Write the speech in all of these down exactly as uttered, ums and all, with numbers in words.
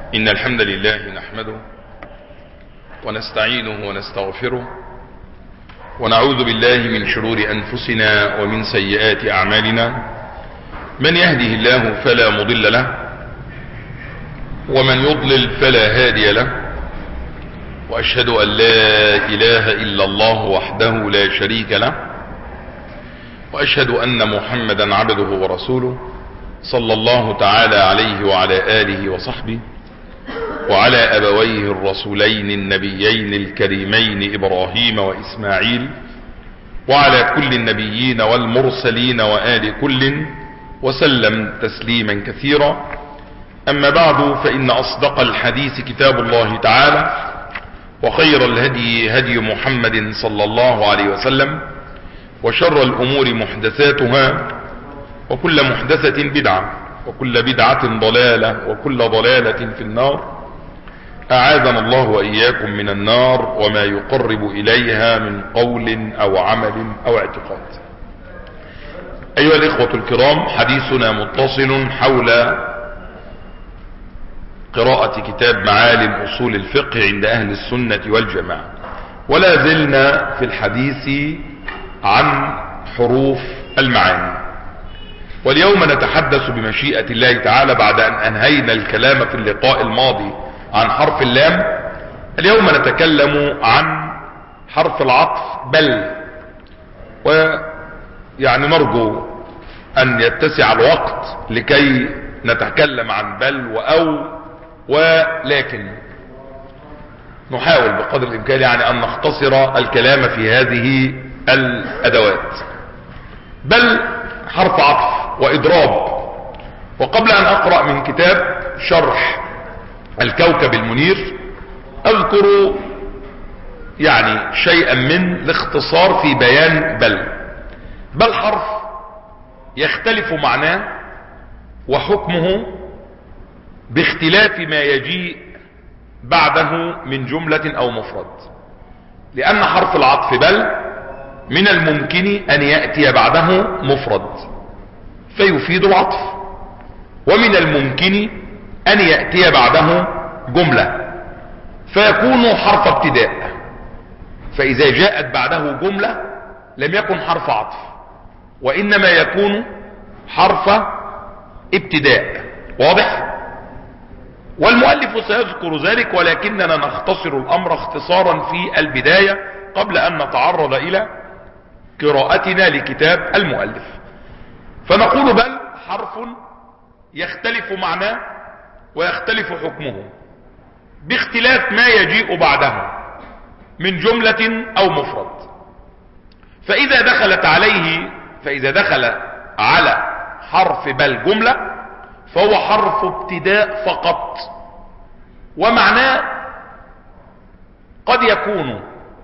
إن الحمد لله نحمده ونستعينه ونستغفره ونعوذ بالله من شرور أنفسنا ومن سيئات أعمالنا. من يهده الله فلا مضل له ومن يضلل فلا هادي له، وأشهد أن لا إله إلا الله وحده لا شريك له، وأشهد أن محمدا عبده ورسوله صلى الله تعالى عليه وعلى آله وصحبه وعلى أبويه الرسولين النبيين الكريمين إبراهيم وإسماعيل وعلى كل النبيين والمرسلين وآل كل وسلم تسليما كثيرا. أما بعد، فإن أصدق الحديث كتاب الله تعالى، وخير الهدي هدي محمد صلى الله عليه وسلم، وشر الأمور محدثاتها، وكل محدثة بدعة، وكل بدعة ضلالة، وكل ضلالة في النار. أعاذنا الله وإياكم من النار وما يقرب إليها من قول أو عمل أو اعتقاد. أيها الإخوة الكرام، حديثنا متصل حول قراءة كتاب معالم أصول الفقه عند أهل السنة والجماعة، ولا زلنا في الحديث عن حروف المعاني. واليوم نتحدث بمشيئة الله تعالى بعد أن أنهينا الكلام في اللقاء الماضي عن حرف اللام. اليوم نتكلم عن حرف العطف بل، ويعني نرجو أن يتسع الوقت لكي نتكلم عن بل وأو، ولكن نحاول بقدر الإمكان يعني أن نختصر الكلام في هذه الأدوات. بل حرف عطف وإضراب. وقبل أن أقرأ من كتاب شرح الكوكب المنير أذكر يعني شيئا من الاختصار في بيان بل. بل حرف يختلف معناه وحكمه باختلاف ما يجيء بعده من جملة أو مفرد، لأن حرف العطف بل من الممكن أن يأتي بعده مفرد فيفيد العطف، ومن الممكن أن يأتي بعده جملة فيكون حرف ابتداء. فإذا جاءت بعده جملة لم يكن حرف عطف، وإنما يكون حرف ابتداء. واضح؟ والمؤلف سيذكر ذلك، ولكننا نختصر الأمر اختصارا في البداية قبل أن نتعرض إلى قراءتنا لكتاب المؤلف. فنقول بل حرف يختلف معناه ويختلف حكمه باختلاف ما يجيء بعده من جملة أو مفرد. فإذا دخلت عليه فإذا دخل على حرف بل جملة فهو حرف ابتداء فقط، ومعناه قد يكون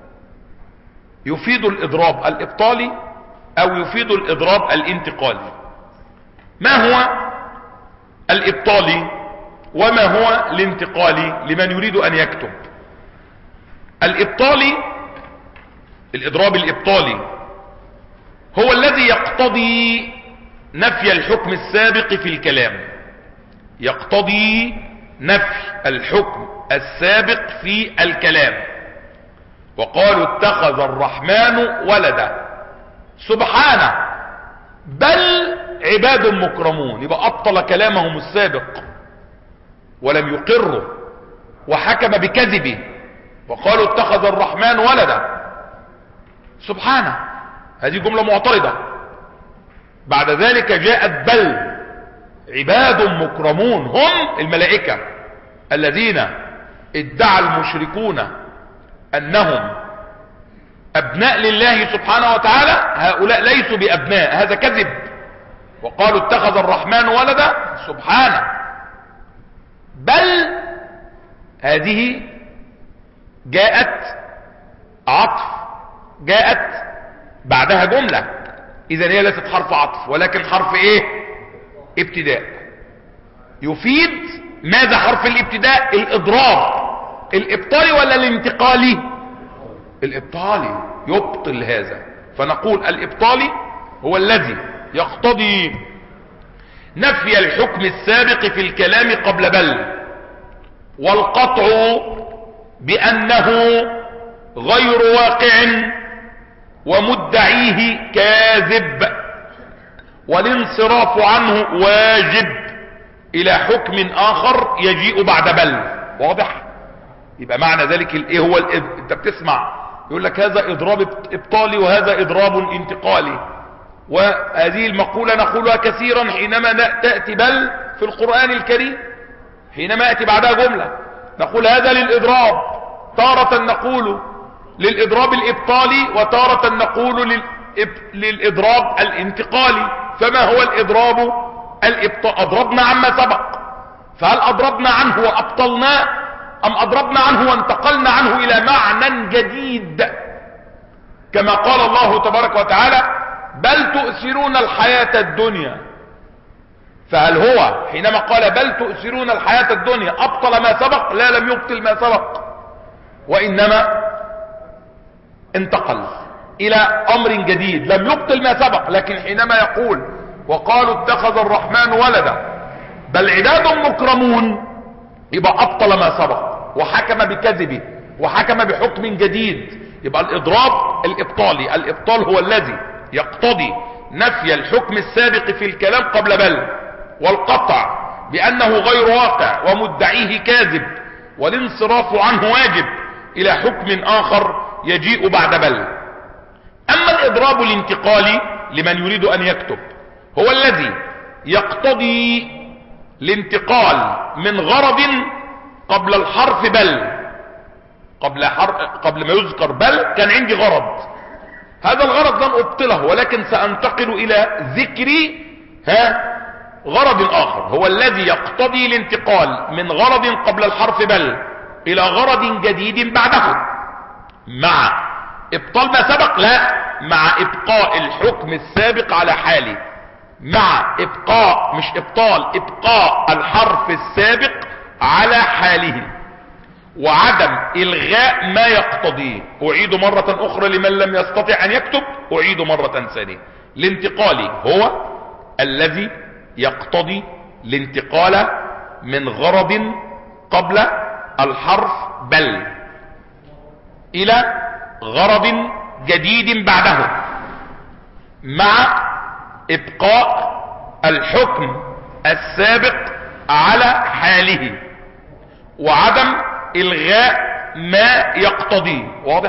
يفيد الإضراب الإبطالي أو يفيد الإضراب الانتقالي. ما هو الإبطالي وما هو الانتقالي لمن يريد أن يكتب؟ الإبطالي، الإضراب الإبطالي هو الذي يقتضي نفي الحكم السابق في الكلام، يقتضي نفي الحكم السابق في الكلام. وقالوا اتخذ الرحمن ولدا سبحانه بل عباد مكرمون. يبقى أبطل كلامهم السابق ولم يقروا وحكم بكذبه، وقالوا اتخذ الرحمن ولدا سبحانه. هذه جملة معترضة. بعد ذلك جاءت بل عباد مكرمون، هم الملائكة الذين ادعى المشركون أنهم أبناء لله سبحانه وتعالى. هؤلاء ليسوا بأبناء، هذا كذب. وقالوا اتخذ الرحمن ولدا سبحانه. بل هذه جاءت عطف، جاءت بعدها جملة، إذن هي ليست حرف عطف ولكن حرف ايه؟ ابتداء. يفيد ماذا حرف الابتداء؟ الإضراب. الإبطالي ولا الانتقالي؟ الإبطالي يبطل هذا. فنقول الإبطالي هو الذي يقتضي نفي الحكم السابق في الكلام قبل بل، والقطع بأنه غير واقع ومدعيه كاذب، والانصراف عنه واجب الى حكم اخر يجيء بعد بل. واضح؟ يبقى معنى ذلك ايه هو الإض... انت بتسمع يقول لك هذا اضراب ابطالي وهذا اضراب انتقالي، وهذه المقولة نقولها كثيرا حينما تأتي بل في القرآن الكريم، حينما يأتي بعدها جملة نقول هذا للإضراب، تارة نقول للإضراب الإبطالي وتارة نقول للإب... للإضراب الانتقالي. فما هو الإضراب الإبطالي؟ أضربنا عما سبق، فهل أضربنا عنه وأبطلنا أم أضربنا عنه وانتقلنا عنه إلى معنى جديد؟ كما قال الله تبارك وتعالى بل تؤثرون الحياة الدنيا، فهل هو حينما قال بل تؤثرون الحياة الدنيا أبطل ما سبق؟ لا، لم يبطل ما سبق، وإنما انتقل إلى أمر جديد لم يبطل ما سبق. لكن حينما يقول وقالوا اتخذ الرحمن ولدا بل عباد مكرمون، يبقى أبطل ما سبق وحكم بكذبه وحكم بحكم جديد. يبقى الإضراب الإبطالي، الإبطال هو الذي يقتضي نفي الحكم السابق في الكلام قبل بل، والقطع بأنه غير واقع ومدعيه كاذب، والانصراف عنه واجب إلى حكم آخر يجيء بعد بل. أما الإضراب الانتقالي لمن يريد أن يكتب هو الذي يقتضي الانتقال من غرض قبل الحرف بل، قبل, قبل ما يذكر بل كان عندي غرض، هذا الغرض لن أبطله ولكن سأنتقل إلى ذكر ها غرض آخر، هو الذي يقتضي الانتقال من غرض قبل الحرف بل إلى غرض جديد بعده، مع إبطال ما سبق؟ لا، مع إبقاء الحكم السابق على حاله، مع إبقاء مش إبطال، إبقاء الحرف السابق على حاله، وعدم إلغاء ما يقتضيه. أعيد مرة أخرى لمن لم يستطع أن يكتب، أعيد مرة ثانية. الانتقالي هو الذي يقتضي الانتقال من غرض قبل الحرف بل إلى غرض جديد بعده، مع إبقاء الحكم السابق على حاله، وعدم إلغاء ما يقتضيه. واضح؟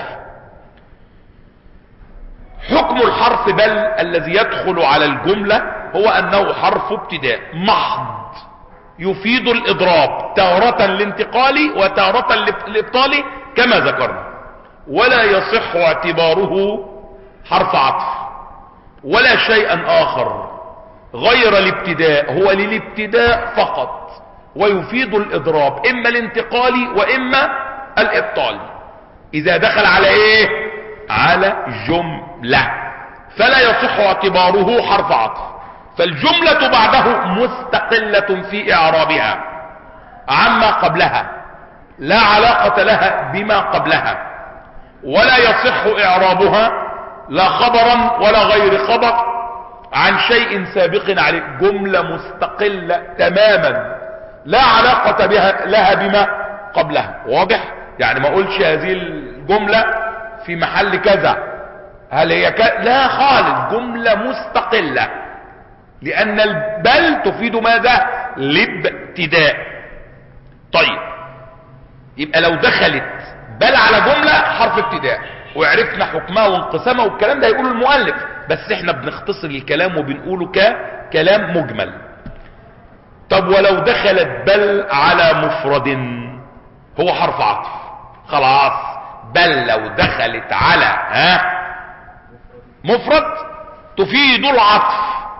حكم الحرف بل الذي يدخل على الجملة هو أنه حرف ابتداء محض يفيد الإضراب، تارة الانتقالي وتارة الإبطالي كما ذكرنا، ولا يصح اعتباره حرف عطف ولا شيئا آخر غير الابتداء، هو للابتداء فقط ويفيد الإضراب، إما الانتقالي وإما الإبطالي. إذا دخل على إيه؟ على جملة فلا يصح اعتباره حرف عطف، فالجملة بعده مستقلة في إعرابها عما قبلها، لا علاقة لها بما قبلها، ولا يصح إعرابها لا خبرا ولا غير خبر عن شيء سابق عليه، جملة مستقلة تماما لا علاقة بها لها بما قبلها. واضح؟ يعني ما اقولش هذه الجملة في محل كذا، هل هي كذا؟ لا خالص، جملة مستقلة، لأن البل تفيد ماذا؟ الابتداء. طيب، يبقى لو دخلت بل على جملة حرف ابتداء وعرفنا حكمها وانقسامها والكلام ده هيقوله المؤلف، بس احنا بنختصر الكلام وبنقوله ككلام مجمل. طب ولو دخلت بل على مفرد هو حرف عطف، خلاص بل لو دخلت على ها مفرد تفيد العطف،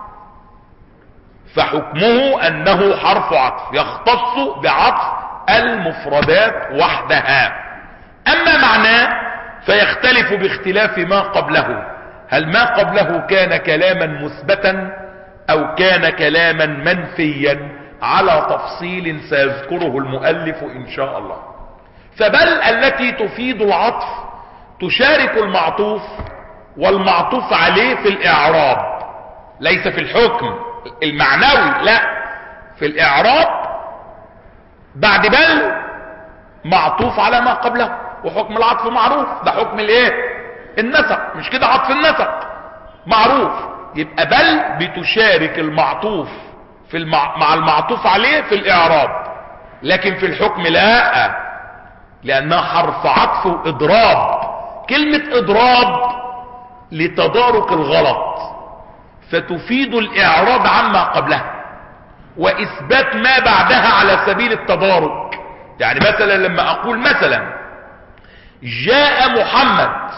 فحكمه انه حرف عطف يختص بعطف المفردات وحدها. اما معناه فيختلف باختلاف ما قبله، هل ما قبله كان كلاما مثبتا او كان كلاما منفيا، على تفصيل سيذكره المؤلف ان شاء الله. فبل التي تفيد العطف تشارك المعطوف والمعطوف عليه في الاعراب، ليس في الحكم المعنوي، لا في الاعراب. بعد بل معطوف على ما قبله، وحكم العطف معروف، ده حكم الايه؟ النسق، مش كده؟ عطف النسق معروف. يبقى بل بتشارك المعطوف في المع... مع المعطوف عليه في الاعراب، لكن في الحكم لا، لانها حرف عطف واضراب. كلمة اضراب لتدارك الغلط، فتفيد الاعراض عما قبلها واثبات ما بعدها على سبيل التدارك. يعني مثلا لما اقول مثلا جاء محمد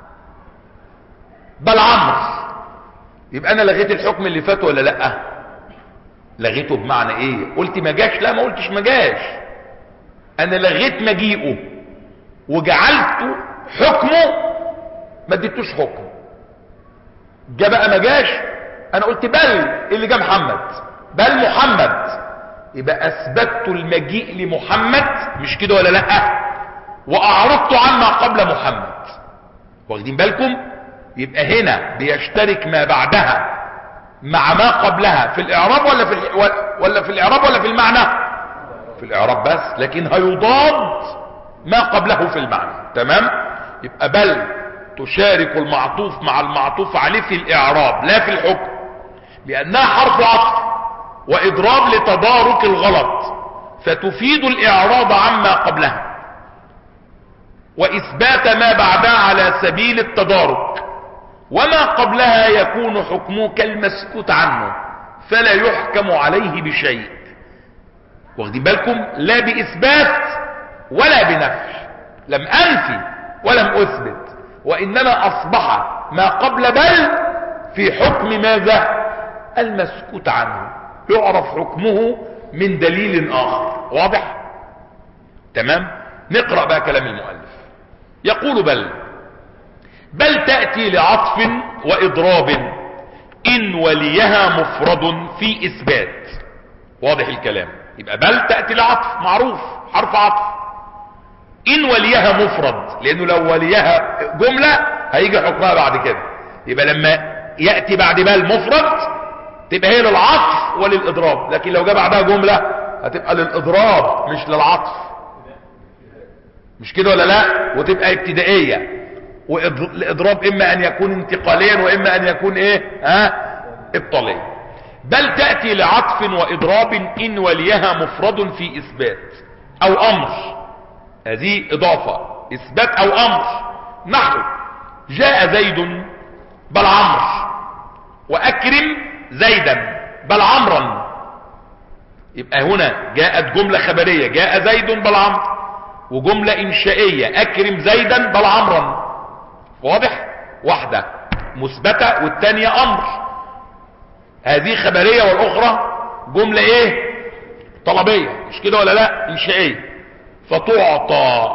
بل عمرو، يبقى انا لغيت الحكم اللي فات ولا لا؟ لغيته. بمعنى ايه؟ قلت ما جاش؟ لا، ما قلتش ما جاش، انا لغيت مجيئه وجعلته حكمه، ما اديتوش حكم. جاء بقى ما جاش، انا قلت بل اللي جاء محمد، بل محمد، يبقى اثبتت المجيء لمحمد، مش كده ولا لا؟ واعرضت عما قبل محمد. واخدين بالكم؟ يبقى هنا بيشترك ما بعدها مع ما قبلها في الاعراب ولا في ال... ولا في الاعراب ولا في المعنى؟ في الاعراب بس، لكن هيضاد ما قبله في المعنى. تمام؟ يبقى بل تشارك المعطوف مع المعطوف عليه في الاعراب لا في الحكم، لانها حرف عطف واضراب لتدارك الغلط، فتفيد الاعراض عما قبلها واثبات ما بعدها على سبيل التدارك، وما قبلها يكون حكمه كالمسكوت عنه فلا يحكم عليه بشيء. واخدين بالكم؟ لا باثبات ولا بنفي، لم انفي ولم اثبت، وانما اصبح ما قبل بل في حكم ماذا؟ المسكوت عنه، يعرف حكمه من دليل اخر. واضح؟ تمام؟ نقرأ بقى كلام المؤلف. يقول بل بل تأتي لعطف واضراب ان وليها مفرد في اثبات. واضح الكلام؟ يبقى بل تأتي لعطف معروف، حرف عطف، ان وليها مفرد، لانه لو وليها جملة هيجي حكمها بعد كده. يبقى لما يأتي بعد بل مفرد تبقى هي للعطف وللإضراب، لكن لو جاء بعدها جملة هتبقى للإضراب مش للعطف، مش كده ولا لا؟ وتبقى ابتدائية. والإضراب إما أن يكون انتقاليا وإما أن يكون إيه؟ ها؟ ابطاليا. بل تأتي لعطف وإضراب إن وليها مفرد في إثبات أو أمر، هذه إضافة، إثبات أو أمر. نحو جاء زيد بل عمرو، وأكرم زيدا بل عمرا. يبقى هنا جاءت جملة خبرية، جاء زيد بل عمرو، وجملة إنشائية، أكرم زيدا بل عمرا. واضح؟ واحدة مثبتة والتانية أمر، هذه خبرية والأخرى جملة إيه؟ طلبية، مش كده ولا لا؟ إنشائية. فتعطى،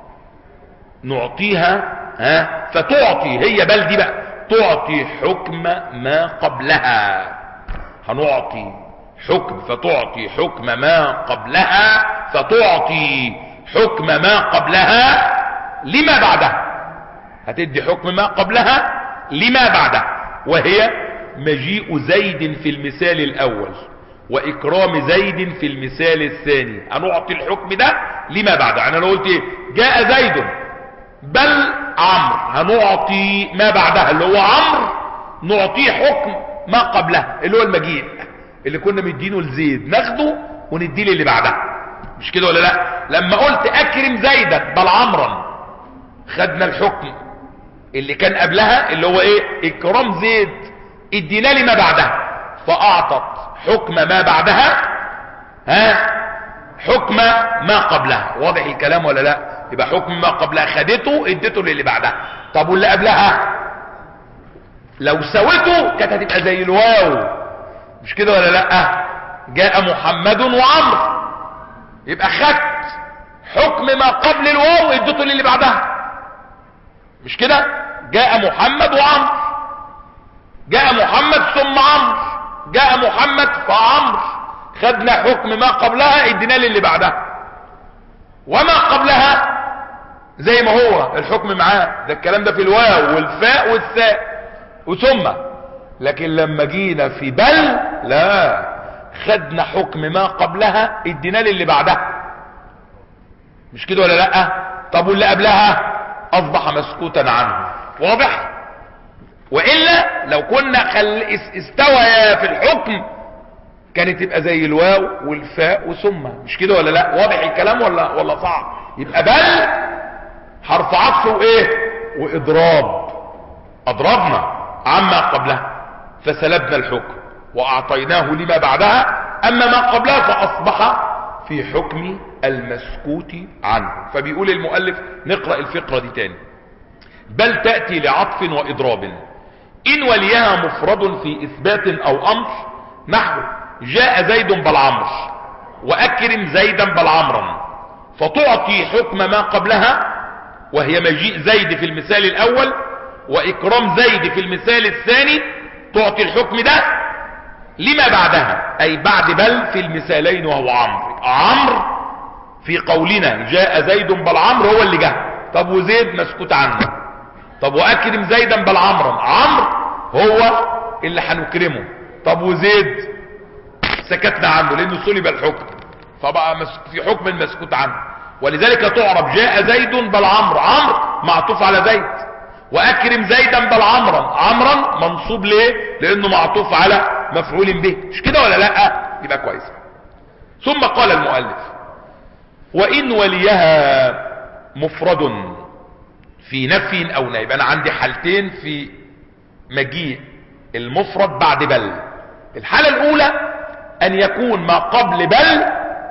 نعطيها، ها؟ فتعطي، هي بل دي بقى تعطي حكم ما قبلها، هنعطي حكم، فتعطي حكم ما قبلها، فتعطي حكم ما قبلها لما بعدها، هتدي حكم ما قبلها لما بعدها، وهي مجيء زيد في المثال الاول واكرام زيد في المثال الثاني. هنعطي الحكم ده لما بعدها. انا لو قلت ايه؟ جاء زيد بل عمرو، هنعطي ما بعدها اللي هو عمرو، نعطيه حكم ما قبلها اللي هو المجيء اللي كنا مدينه لزيد، ناخده ونديه للي بعدها، مش كده ولا لا؟ لما قلت اكرم زيدا بل عمرا، خدنا الحكم اللي كان قبلها اللي هو ايه؟ اكرام زيد، ادينا لما بعدها، فاعطت حكم ما بعدها ها حكم ما قبلها. واضح الكلام ولا لا؟ يبقى حكم ما قبلها خدته اديته للي بعدها. طب واللي قبلها لو سويته كانت هتبقى زي الواو، مش كده ولا لا؟ جاء محمد وعمرو، يبقى خدت حكم ما قبل الواو اديته للي بعدها، مش كده؟ جاء محمد وعمرو، جاء محمد ثم عمرو، جاء محمد فعمرو، خدنا حكم ما قبلها ادينا للي بعدها، وما قبلها زي ما هو الحكم معاه. ده الكلام ده في الواو والفاء والثاء وثم. لكن لما جينا في بل لا، خدنا حكم ما قبلها ادينا للي بعدها. مش كده ولا لا؟ طب واللي قبلها اصبح مسكوتا عنه. واضح؟ وإلا لو كنا خل... استوى في الحكم كانت تبقى زي الواو والفاء وثم، مش كده ولا لا؟ واضح الكلام ولا ولا صعب؟ يبقى بل حرف عطف وايه واضراب، اضربنا عما قبلها فسلبنا الحكم واعطيناه لما بعدها، اما ما قبلها فاصبح في حكم المسكوت عنه. فبيقول المؤلف، نقرأ الفقرة دي تاني: بل تأتي لعطف واضراب ان وليها مفرد في اثبات او امر، نحو جاء زيد بل عمرو واكرم زيدا بل عمرا، فتعطي حكم ما قبلها وهي مجيء زيد في المثال الاول، واكرام زيد في المثال الثاني تعطي الحكم ده لما بعدها، اي بعد بل في المثالين وهو عمرو. عمرو في قولنا جاء زيد بل عمرو هو اللي جه، طب وزيد مسكوت عنه. طب واكرم زيدا بل عمرا، عمرو هو اللي هنكرمه. طب وزيد سكتنا عنه لانه سلب الحكم فبقى في حكم المسكوت عنه. ولذلك تعرب جاء زيد بل عمرو، عمرو معطوف على زيد، واكرم زيدا بل عمرا، عمرا منصوب ليه؟ لانه معطوف على مفعول به، مش كده ولا لا؟ يبقى كويس. ثم قال المؤلف: وان وليها مفرد في نفي او نهي. يبقى انا عندي حالتين في مجيء المفرد بعد بل. الحالة الاولى ان يكون ما قبل بل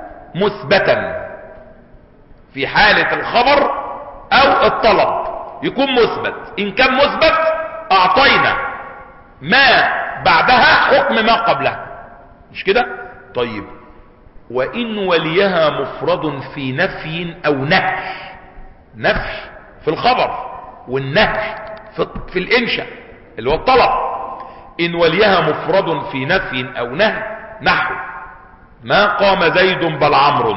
مثبتا في حالة الخبر او الطلب، يكون مثبت. ان كان مثبت اعطينا ما بعدها حكم ما قبلها، مش كده؟ طيب وان وليها مفرد في نفي او نهي، نفي في الخبر والنهي في, في الانشاء اللي هو الطلب. ان وليها مفرد في نفي او نهي، نحو ما قام زيد بل عمرو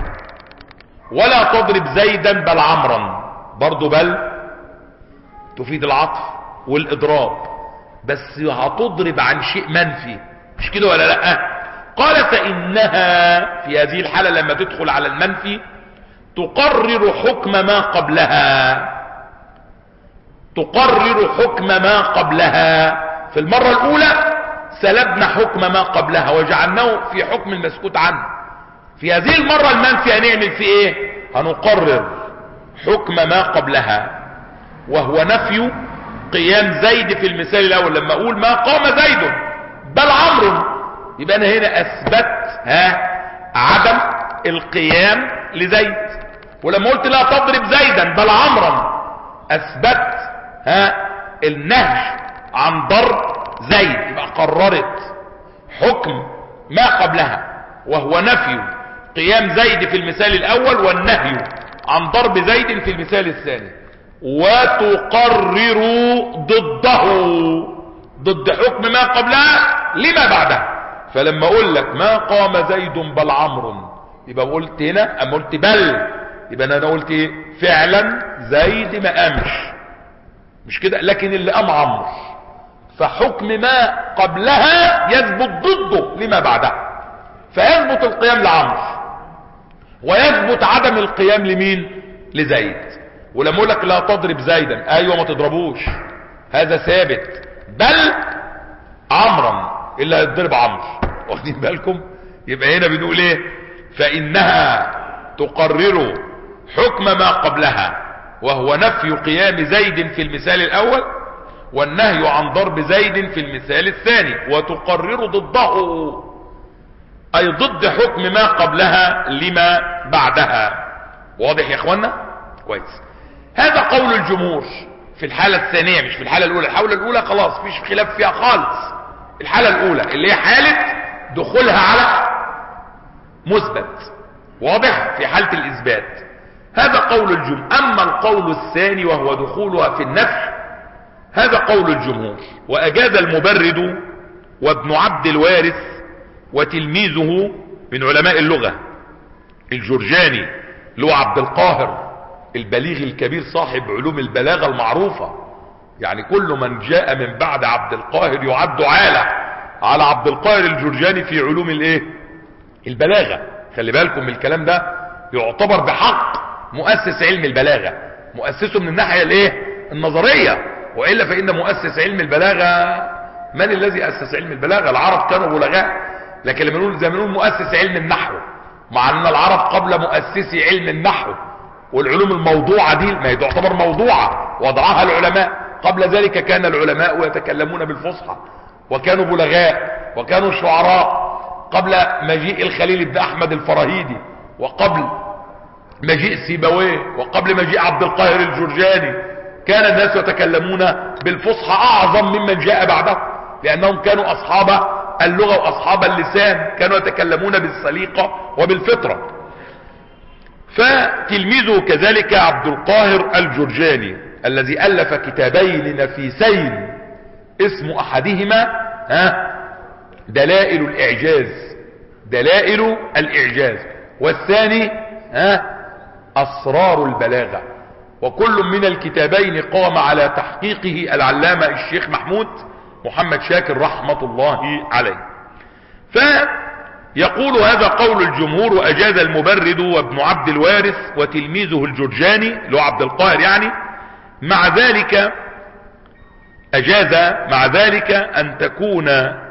ولا تضرب زيدا بل عمرا، برضو بل تفيد العطف والاضراب، بس هتضرب عن شيء منفي، مش كده ولا لا؟ قال فانها في هذه الحالة لما تدخل على المنفي تقرر حكم ما قبلها، تقرر حكم ما قبلها. في المرة الاولى سلبنا حكم ما قبلها وجعلناه في حكم المسكوت عنه. في هذه المرة المنفي هنعمل في ايه؟ هنقرر حكم ما قبلها، وهو نفي قيام زيد في المثال الاول. لما اقول ما قام زيد بل عمرو، يبقى انا هنا اثبت ها عدم القيام لزيد. ولما قلت لا تضرب زيدا بل عمرا، اثبت ها النهي عن ضرب زيد، يبقى قررت حكم ما قبلها وهو نفي قيام زيد في المثال الاول والنهي عن ضرب زيد في المثال الثاني. وتقرر ضده، ضد حكم ما قبلها لما بعدها. فلما اقول لك ما قام زيد بل عمرو، يبقى قلت هنا اما قلت بل، يبقى انا قلت ايه؟ فعلا زيد ما قامش، مش كده؟ لكن اللي قام عمرو، فحكم ما قبلها يثبت ضده لما بعدها، فيثبت القيام لعمرو ويثبت عدم القيام لمين؟ لزيد. ولما اقول لك لا تضرب زيدا، ايوه ما تضربوش، هذا ثابت، بل عمرا اللي هيضرب عمرو، واخدين بالكم؟ يبقى هنا بنقول ايه؟ فانها تقرر حكم ما قبلها وهو نفي قيام زيد في المثال الاول والنهي عن ضرب زيد في المثال الثاني، وتقرر ضده اي ضد حكم ما قبلها لما بعدها. واضح يا اخوانا؟ كويس. هذا قول الجمهور في الحالة الثانية، مش في الحالة الاولى. الحالة الاولى خلاص مفيش خلاف فيها خالص. الحالة الاولى اللي هي حالة دخولها على مثبت، واضح؟ في حالة الاثبات. هذا قول الجمهور. اما القول الثاني وهو دخولها في النفي، هذا قول الجمهور، واجاز المبرد وابن عبد الوارث وتلميذه من علماء اللغة الجرجاني اللي هو عبد القاهر البليغ الكبير صاحب علوم البلاغة المعروفة. يعني كل من جاء من بعد عبد القاهر يعد عالة على عبد القاهر الجرجاني في علوم الايه؟ البلاغة. خلي بالكم من الكلام ده، يعتبر بحق مؤسس علم البلاغة، مؤسسه من الناحية الايه النظرية، وإلا فإن مؤسس علم البلاغة، من الذي أسس علم البلاغة؟ العرب كانوا بلغاء. لكن لما نقول زي ما نقول مؤسس علم النحو، مع ان العرب قبل مؤسسي علم النحو والعلوم الموضوعة دي، ما هي تعتبر موضوعة وضعها العلماء، قبل ذلك كان العلماء يتكلمون بالفصحى وكانوا بلغاء وكانوا شعراء، قبل مجيء الخليل بن احمد الفراهيدي، وقبل مجيء سيبويه، وقبل مجيء عبد القاهر الجرجاني، كان الناس يتكلمون بالفصحى اعظم ممن جاء بعده، لانهم كانوا اصحاب اللغة واصحاب اللسان، كانوا يتكلمون بالسليقة وبالفطرة. فتلميذه كذلك عبد القاهر الجرجاني الذي الف كتابين نفيسين، اسم احدهما ها دلائل الاعجاز، دلائل الاعجاز، والثاني ها اسرار البلاغة. وكل من الكتابين قام على تحقيقه العلامة الشيخ محمود محمد شاكر رحمة الله عليه. فيقول هذا قول الجمهور، وأجاز المبرد وابن عبد الوارث وتلميذه الجرجاني اللي هو عبد القاهر يعني، مع ذلك أجاز مع ذلك أن تكون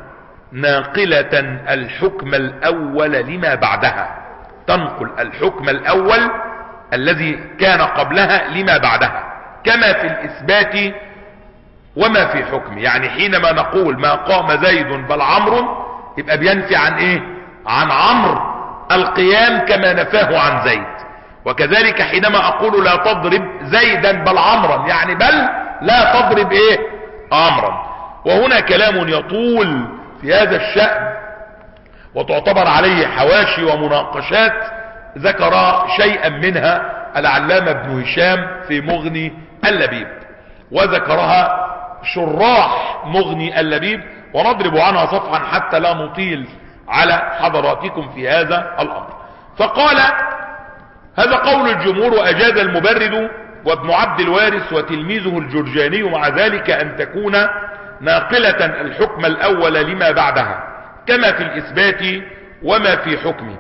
ناقلة الحكم الأول لما بعدها، تنقل الحكم الأول الذي كان قبلها لما بعدها، كما في الإثبات وما في حكم. يعني حينما نقول ما قام زيد بل عمرو، يبقى بينفي عن ايه؟ عن عمرو القيام كما نفاه عن زيد. وكذلك حينما اقول لا تضرب زيدا بل عمرا، يعني بل لا تضرب ايه؟ عمرا. وهنا كلام يطول في هذا الشأن، وتعتبر عليه حواشي ومناقشات، ذكر شيئا منها العلامة ابن هشام في مغني اللبيب، وذكرها شراح مغني اللبيب، ونضرب عنها صفحا حتى لا نطيل على حضراتكم في هذا الامر. فقال هذا قول الجمهور، واجاز المبرد وابن عبد الوارث وتلميذه الجرجاني مع ذلك ان تكون ناقلة الحكم الاول لما بعدها، كما في الاثبات وما في حكمه.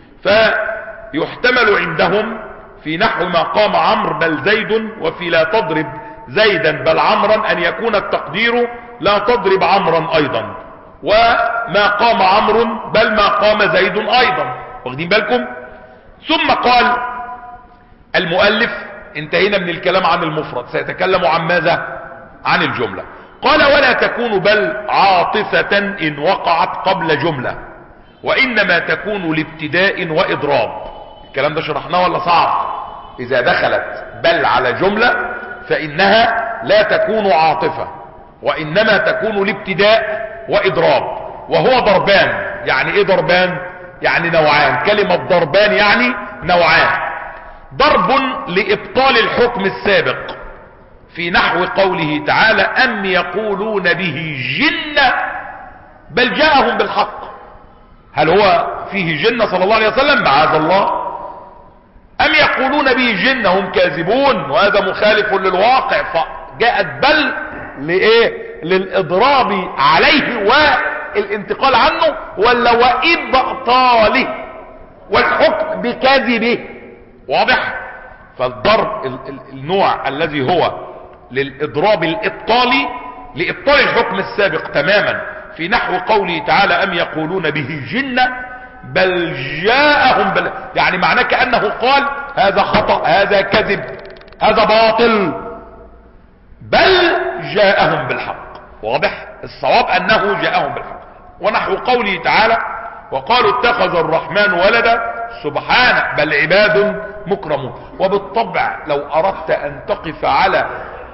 فيحتمل عندهم في نحو ما قام عمرو بل زيد، وفي لا تضرب زيدا بل عمرا ان يكون التقدير لا تضرب عمرا ايضا، وما قام عمرو بل ما قام زيد ايضا. واخدين بالكم؟ ثم قال المؤلف، انتهينا من الكلام عن المفرد، سيتكلم عن ماذا؟ عن الجملة. قال ولا تكون بل عاطفة ان وقعت قبل جملة، وانما تكون لابتداء واضراب. الكلام ده شرحناه ولا صعب؟ اذا دخلت بل على جملة فانها لا تكون عاطفة، وانما تكون لابتداء واضراب، وهو ضربان. يعني ايه ضربان؟ يعني نوعان. كلمة ضربان يعني نوعان. ضرب لابطال الحكم السابق في نحو قوله تعالى ام يقولون به جنة بل جاءهم بالحق. هل هو فيه جنة صلى الله عليه وسلم؟ معاذ الله. ام يقولون به جنة، هم كاذبون وهذا مخالف للواقع، فجاءت بل لايه؟ للاضراب عليه والانتقال عنه، ولا وابطاله والحكم بكذبه. واضح؟ فالضرب النوع الذي هو للاضراب الابطالي لابطال الحكم السابق تماما، في نحو قوله تعالى ام يقولون به جنة بل جاءهم بل، يعني معناه كأنه قال هذا خطأ، هذا كذب، هذا باطل، بل جاءهم بالحق. واضح؟ الصواب انه جاءهم بالحق. ونحو قوله تعالى وقالوا اتخذ الرحمن ولدا سبحانه بل عباد مكرمون. وبالطبع لو اردت ان تقف على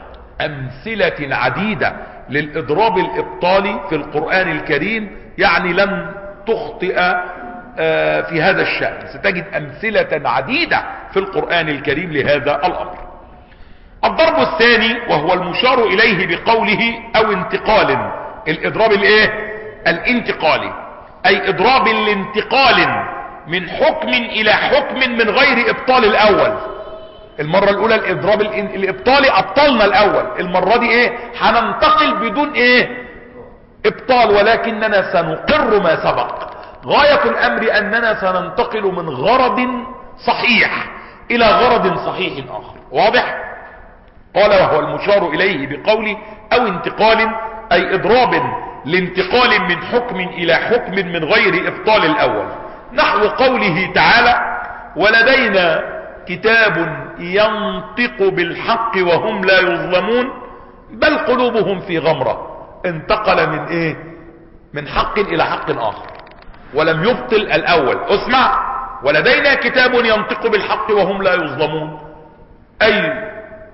امثلة عديدة للاضراب الابطالي في القرآن الكريم يعني لن تخطئ في هذا الشأن، ستجد امثلة عديدة في القرآن الكريم لهذا الامر. الضرب الثاني وهو المشار اليه بقوله او انتقال، الاضراب الايه؟ الانتقالي، اي اضراب الانتقال من حكم الى حكم من غير ابطال الاول. المرة الاولى الاضراب الابطالي ابطلنا الاول، المرة دي ايه؟ هننتقل بدون ايه؟ ابطال، ولكننا سنقر ما سبق. غاية الامر اننا سننتقل من غرض صحيح الى غرض صحيح اخر. واضح؟ قال وهو المشار اليه بقول او انتقال، اي اضراب لانتقال من حكم الى حكم من غير ابطال الاول، نحو قوله تعالى ولدينا كتاب ينطق بالحق وهم لا يظلمون بل قلوبهم في غمرة. انتقل من ايه؟ من حق الى حق اخر ولم يبطل الاول. اسمع، ولدينا كتاب ينطق بالحق وهم لا يظلمون، اي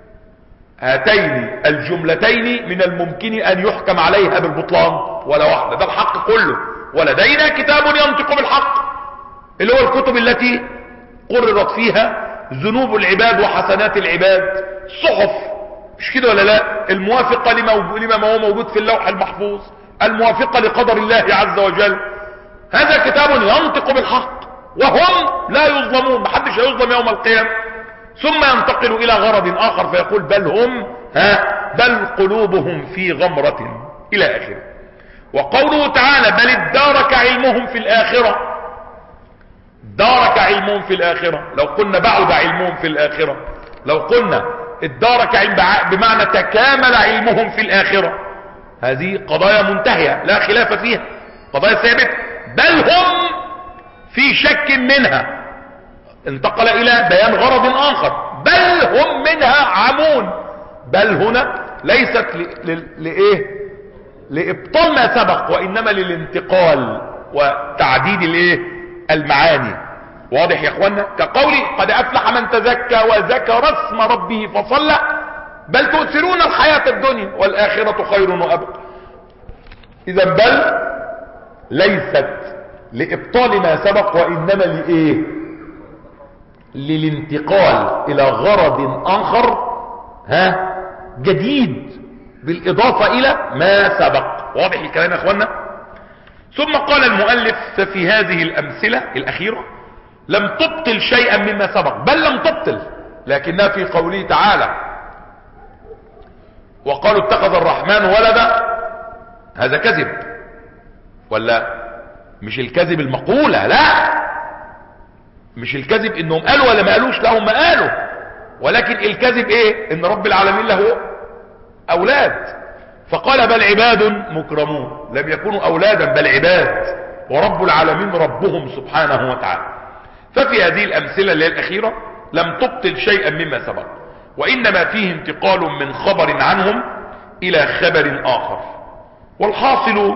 هاتين الجملتين من الممكن ان يحكم عليها بالبطلان ولا واحدة، ده الحق كله. ولدينا كتاب ينطق بالحق اللي هو الكتب التي قررت فيها ذنوب العباد وحسنات العباد، صحف، مش كده ولا لا؟ الموافقة لما ما هو موجود في اللوح المحفوظ، الموافقة لقدر الله عز وجل. هذا كتاب ينطق بالحق وهم لا يظلمون، محدش هيظلم يوم القيامة. ثم ينتقل الى غرض اخر فيقول بل هم ها بل قلوبهم في غمرة الى اخره. وقوله تعالى بل ادارك علمهم في الاخرة، دارك علمهم في الاخرة، لو قلنا بعد علمهم في الاخرة، لو قلنا ادارك علم بمعنى تكامل علمهم في الاخرة، هذه قضايا منتهية لا خلاف فيها، قضايا ثابتة. بل هم في شك منها، انتقل الى بيان غرض اخر، بل هم منها عمون. بل هنا ليست لايه لابطال ما سبق، وانما للانتقال وتعديد الايه المعاني. واضح يا اخوانا؟ كقولي قد افلح من تزكى وذكر اسم ربه فصلى بل تؤثرون الحياة الدنيا والاخرة خير وابقى. اذا بل ليست لابطال ما سبق، وانما لايه للانتقال الى غرض اخر ها جديد بالاضافة الى ما سبق. واضح الكلام يا اخوانا؟ ثم قال المؤلف ففي هذه الامثلة الاخيرة لم تبطل شيئا مما سبق، بل لم تبطل، لكنها في قوله تعالى وقالوا اتخذ الرحمن ولدا، هذا كذب ولا مش الكذب المقولة؟ لا، مش الكذب انهم قالوا ولا ما قالوش، لا هم قالوا، ولكن الكذب ايه؟ ان رب العالمين له اولاد، فقال بل عباد مكرمون، لم يكونوا اولادا بل عباد، ورب العالمين ربهم سبحانه وتعالى. ففي هذه الامثلة اللي هي الاخيرة لم تبطل شيئا مما سبق، وانما فيه انتقال من خبر عنهم الى خبر اخر. والحاصل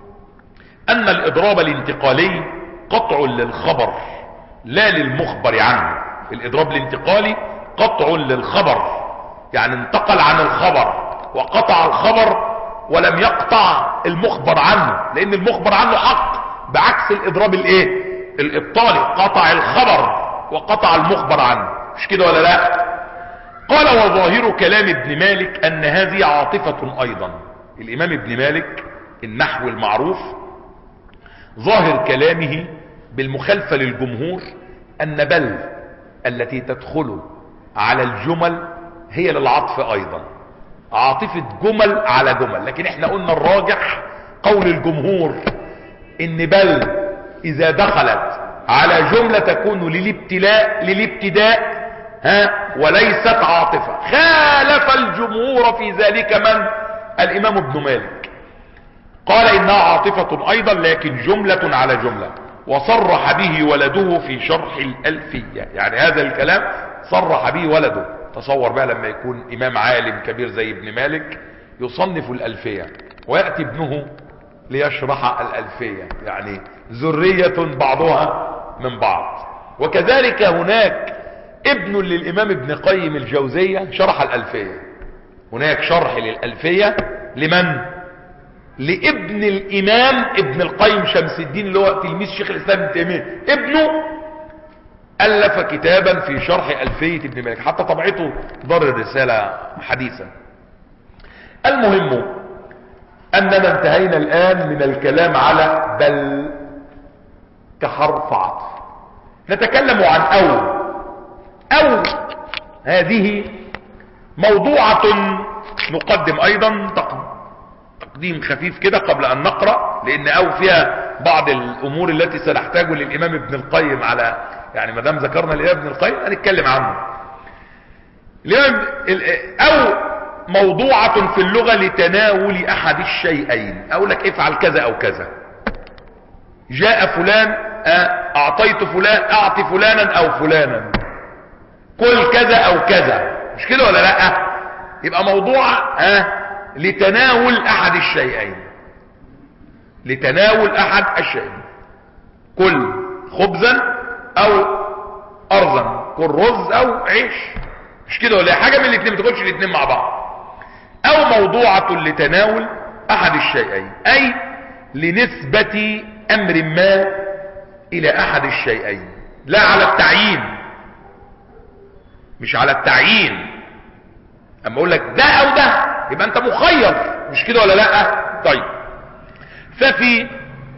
ان الاضراب الانتقالي قطع للخبر لا للمخبر عنه. الاضراب الانتقالي قطع للخبر، يعني انتقل عن الخبر وقطع الخبر ولم يقطع المخبر عنه، لان المخبر عنه حق، بعكس الاضراب الايه الابطالي قطع الخبر وقطع المخبر عنه، مش كده ولا لا؟ قال وظاهر كلام ابن مالك ان هذه عاطفة ايضا. الامام ابن مالك النحو المعروف ظاهر كلامه بالمخالفة للجمهور ان بل التي تدخل على الجمل هي للعطف ايضا، عاطفة جمل على جمل. لكن احنا قلنا الراجح قول الجمهور ان بل اذا دخلت على جملة تكون للابتلاء للابتداء ها وليست عاطفة. خالف الجمهور في ذلك من؟ الامام ابن مالك قال انها عاطفة ايضا لكن جملة على جملة، وصرح به ولده في شرح الالفية. يعني هذا الكلام صرح به ولده. تصور بقى لما يكون امام عالم كبير زي ابن مالك يصنف الالفية ويأتي ابنه ليشرح الالفية، يعني ذرية بعضها من بعض. وكذلك هناك ابن للامام ابن قيم الجوزية شرح الالفية، هناك شرح للالفية لمن؟ لابن الامام ابن القيم شمس الدين اللي هو تلميذ شيخ الاسلام ابن تيمية. ابنه الف كتابا في شرح الفية ابن مالك، حتى طبعته دار الرسالة حديثا. المهم اننا انتهينا الان من الكلام على بل كحرف عطف. نتكلم عن او. او هذه موضوعة نقدم ايضا تقديم خفيف كده قبل ان نقرأ، لان او فيها بعض الامور التي سنحتاج للامام ابن القيم على يعني ما دام ذكرنا الامام ابن القيم هنتكلم عنه. الامام او موضوعة في اللغة لتناول احد الشيئين، اقول لك افعل كذا او كذا. جاء فلان اعطيت فلان، اعطي فلانا او فلانا، كل كذا او كذا، مش كده ولا لا؟ يبقى موضوعة ها لتناول احد الشيئين، لتناول احد الشيئين، كل خبزا او ارزا، كل رز او عيش، مش كده ولا حاجة من الاثنين، ما تاكلش الاثنين مع بعض. او موضوعة لتناول احد الشيئين، اي لنسبة امر ما الى احد الشيئين، لا على التعيين، مش على التعيين. اما اقول لك ده او ده يبقى انت مخير، مش كده ولا لا؟ طيب، ففي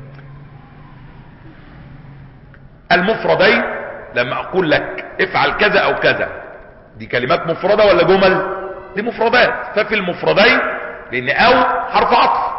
المفردين لما اقول لك افعل كذا او كذا، دي كلمات مفردة ولا جمل؟ دي مفردات. ففي المفردين، لان او حرف عطف،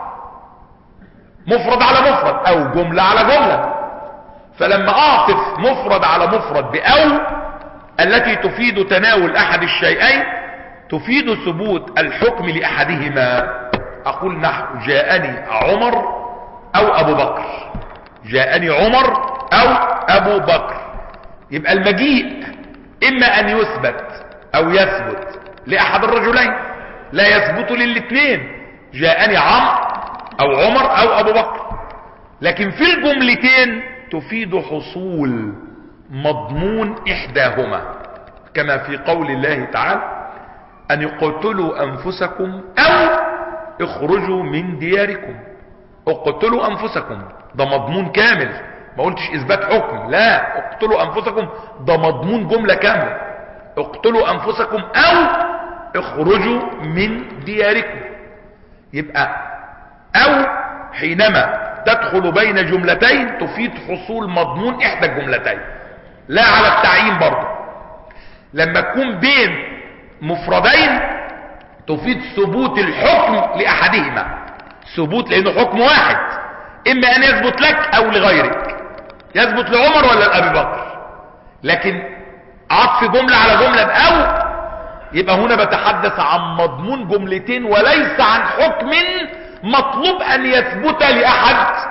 مفرد على مفرد او جملة على جملة، فلما اعطف مفرد على مفرد باو التي تفيد تناول احد الشيئين تفيد ثبوت الحكم لاحدهما. اقول نحو جاءني عمر او ابو بكر، جاءني عمر او ابو بكر، يبقى المجيء اما ان يثبت او يثبت لاحد الرجلين، لا يثبت للاثنين، جاءني عمرو او عمر او ابو بكر. لكن في الجملتين تفيد حصول مضمون احداهما، كما في قول الله تعالى ان يقتلوا انفسكم او اخرجوا من دياركم. اقتلوا انفسكم ده مضمون كامل، ما قلتش اثبات حكم، لا، اقتلوا انفسكم ده مضمون جملة كاملة، اقتلوا انفسكم او اخرجوا من دياركم. يبقى او حينما تدخل بين جملتين تفيد حصول مضمون احدى الجملتين، لا على التعيين برضه. لما تكون بين مفردين تفيد ثبوت الحكم لاحدهما، ثبوت لانه حكم واحد، اما ان يثبت لك او لغيرك، يثبت لعمر ولا لابي بكر. لكن عطف جملة على جملة باو، يبقى هنا بتحدث عن مضمون جملتين وليس عن حكم مطلوب ان يثبت لاحد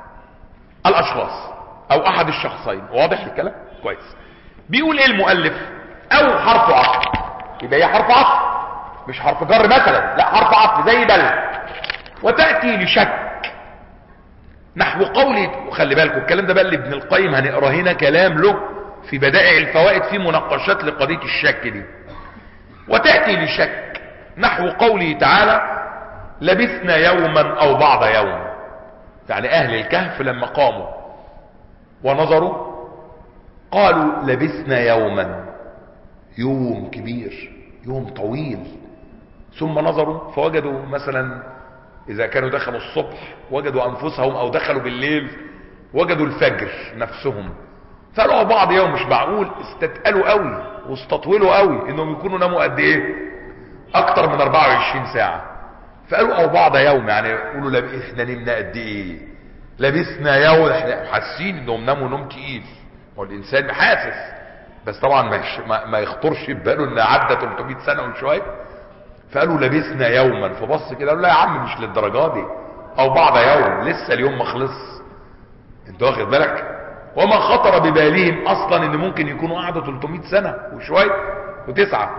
الاشخاص او احد الشخصين. واضح الكلام كويس؟ بيقول ايه المؤلف؟ او حرف عطف، يبقى هي حرف عطف مش حرف جر مثلا، لا حرف عطف زي بل. وتأتي لشك نحو قولي، وخلي بالكم الكلام ده بقى لابن القيم هنقرا هنا كلام له في بدائع الفوائد في مناقشات لقضية الشك دي. وتأتي لشك نحو قوله تعالى لبثنا يوما او بعض يوم، يعني اهل الكهف لما قاموا ونظروا قالوا لبثنا يوما، يوم كبير، يوم طويل. ثم نظروا فوجدوا مثلا اذا كانوا دخلوا الصبح وجدوا انفسهم، او دخلوا بالليل وجدوا الفجر نفسهم، فقالوا بعض يوم. مش معقول استتقلوا قوي واستطولوا قوي انهم يكونوا ناموا قد ايه؟ اكتر من اربعة وعشرين ساعة. فقالوا او بعض يوم، يعني يقولوا لب... احنا نمنا قد ايه؟ لبسنا يوم، احنا حاسين انهم ناموا نوم تقيل، والانسان حاسس، بس طبعا ما, ما... ما يخطرش بباله ان عدى ثلاثمائة سنة وشويه. فقالوا لبسنا يوما، فبص كده قالوا لا يا عم مش للدرجه دي، او بعض يوم، لسه اليوم ما خلص. انت واخد بالك؟ وما خطر ببالهم اصلا ان ممكن يكونوا قعدوا ثلاثمائة سنة وشويه وتسعة.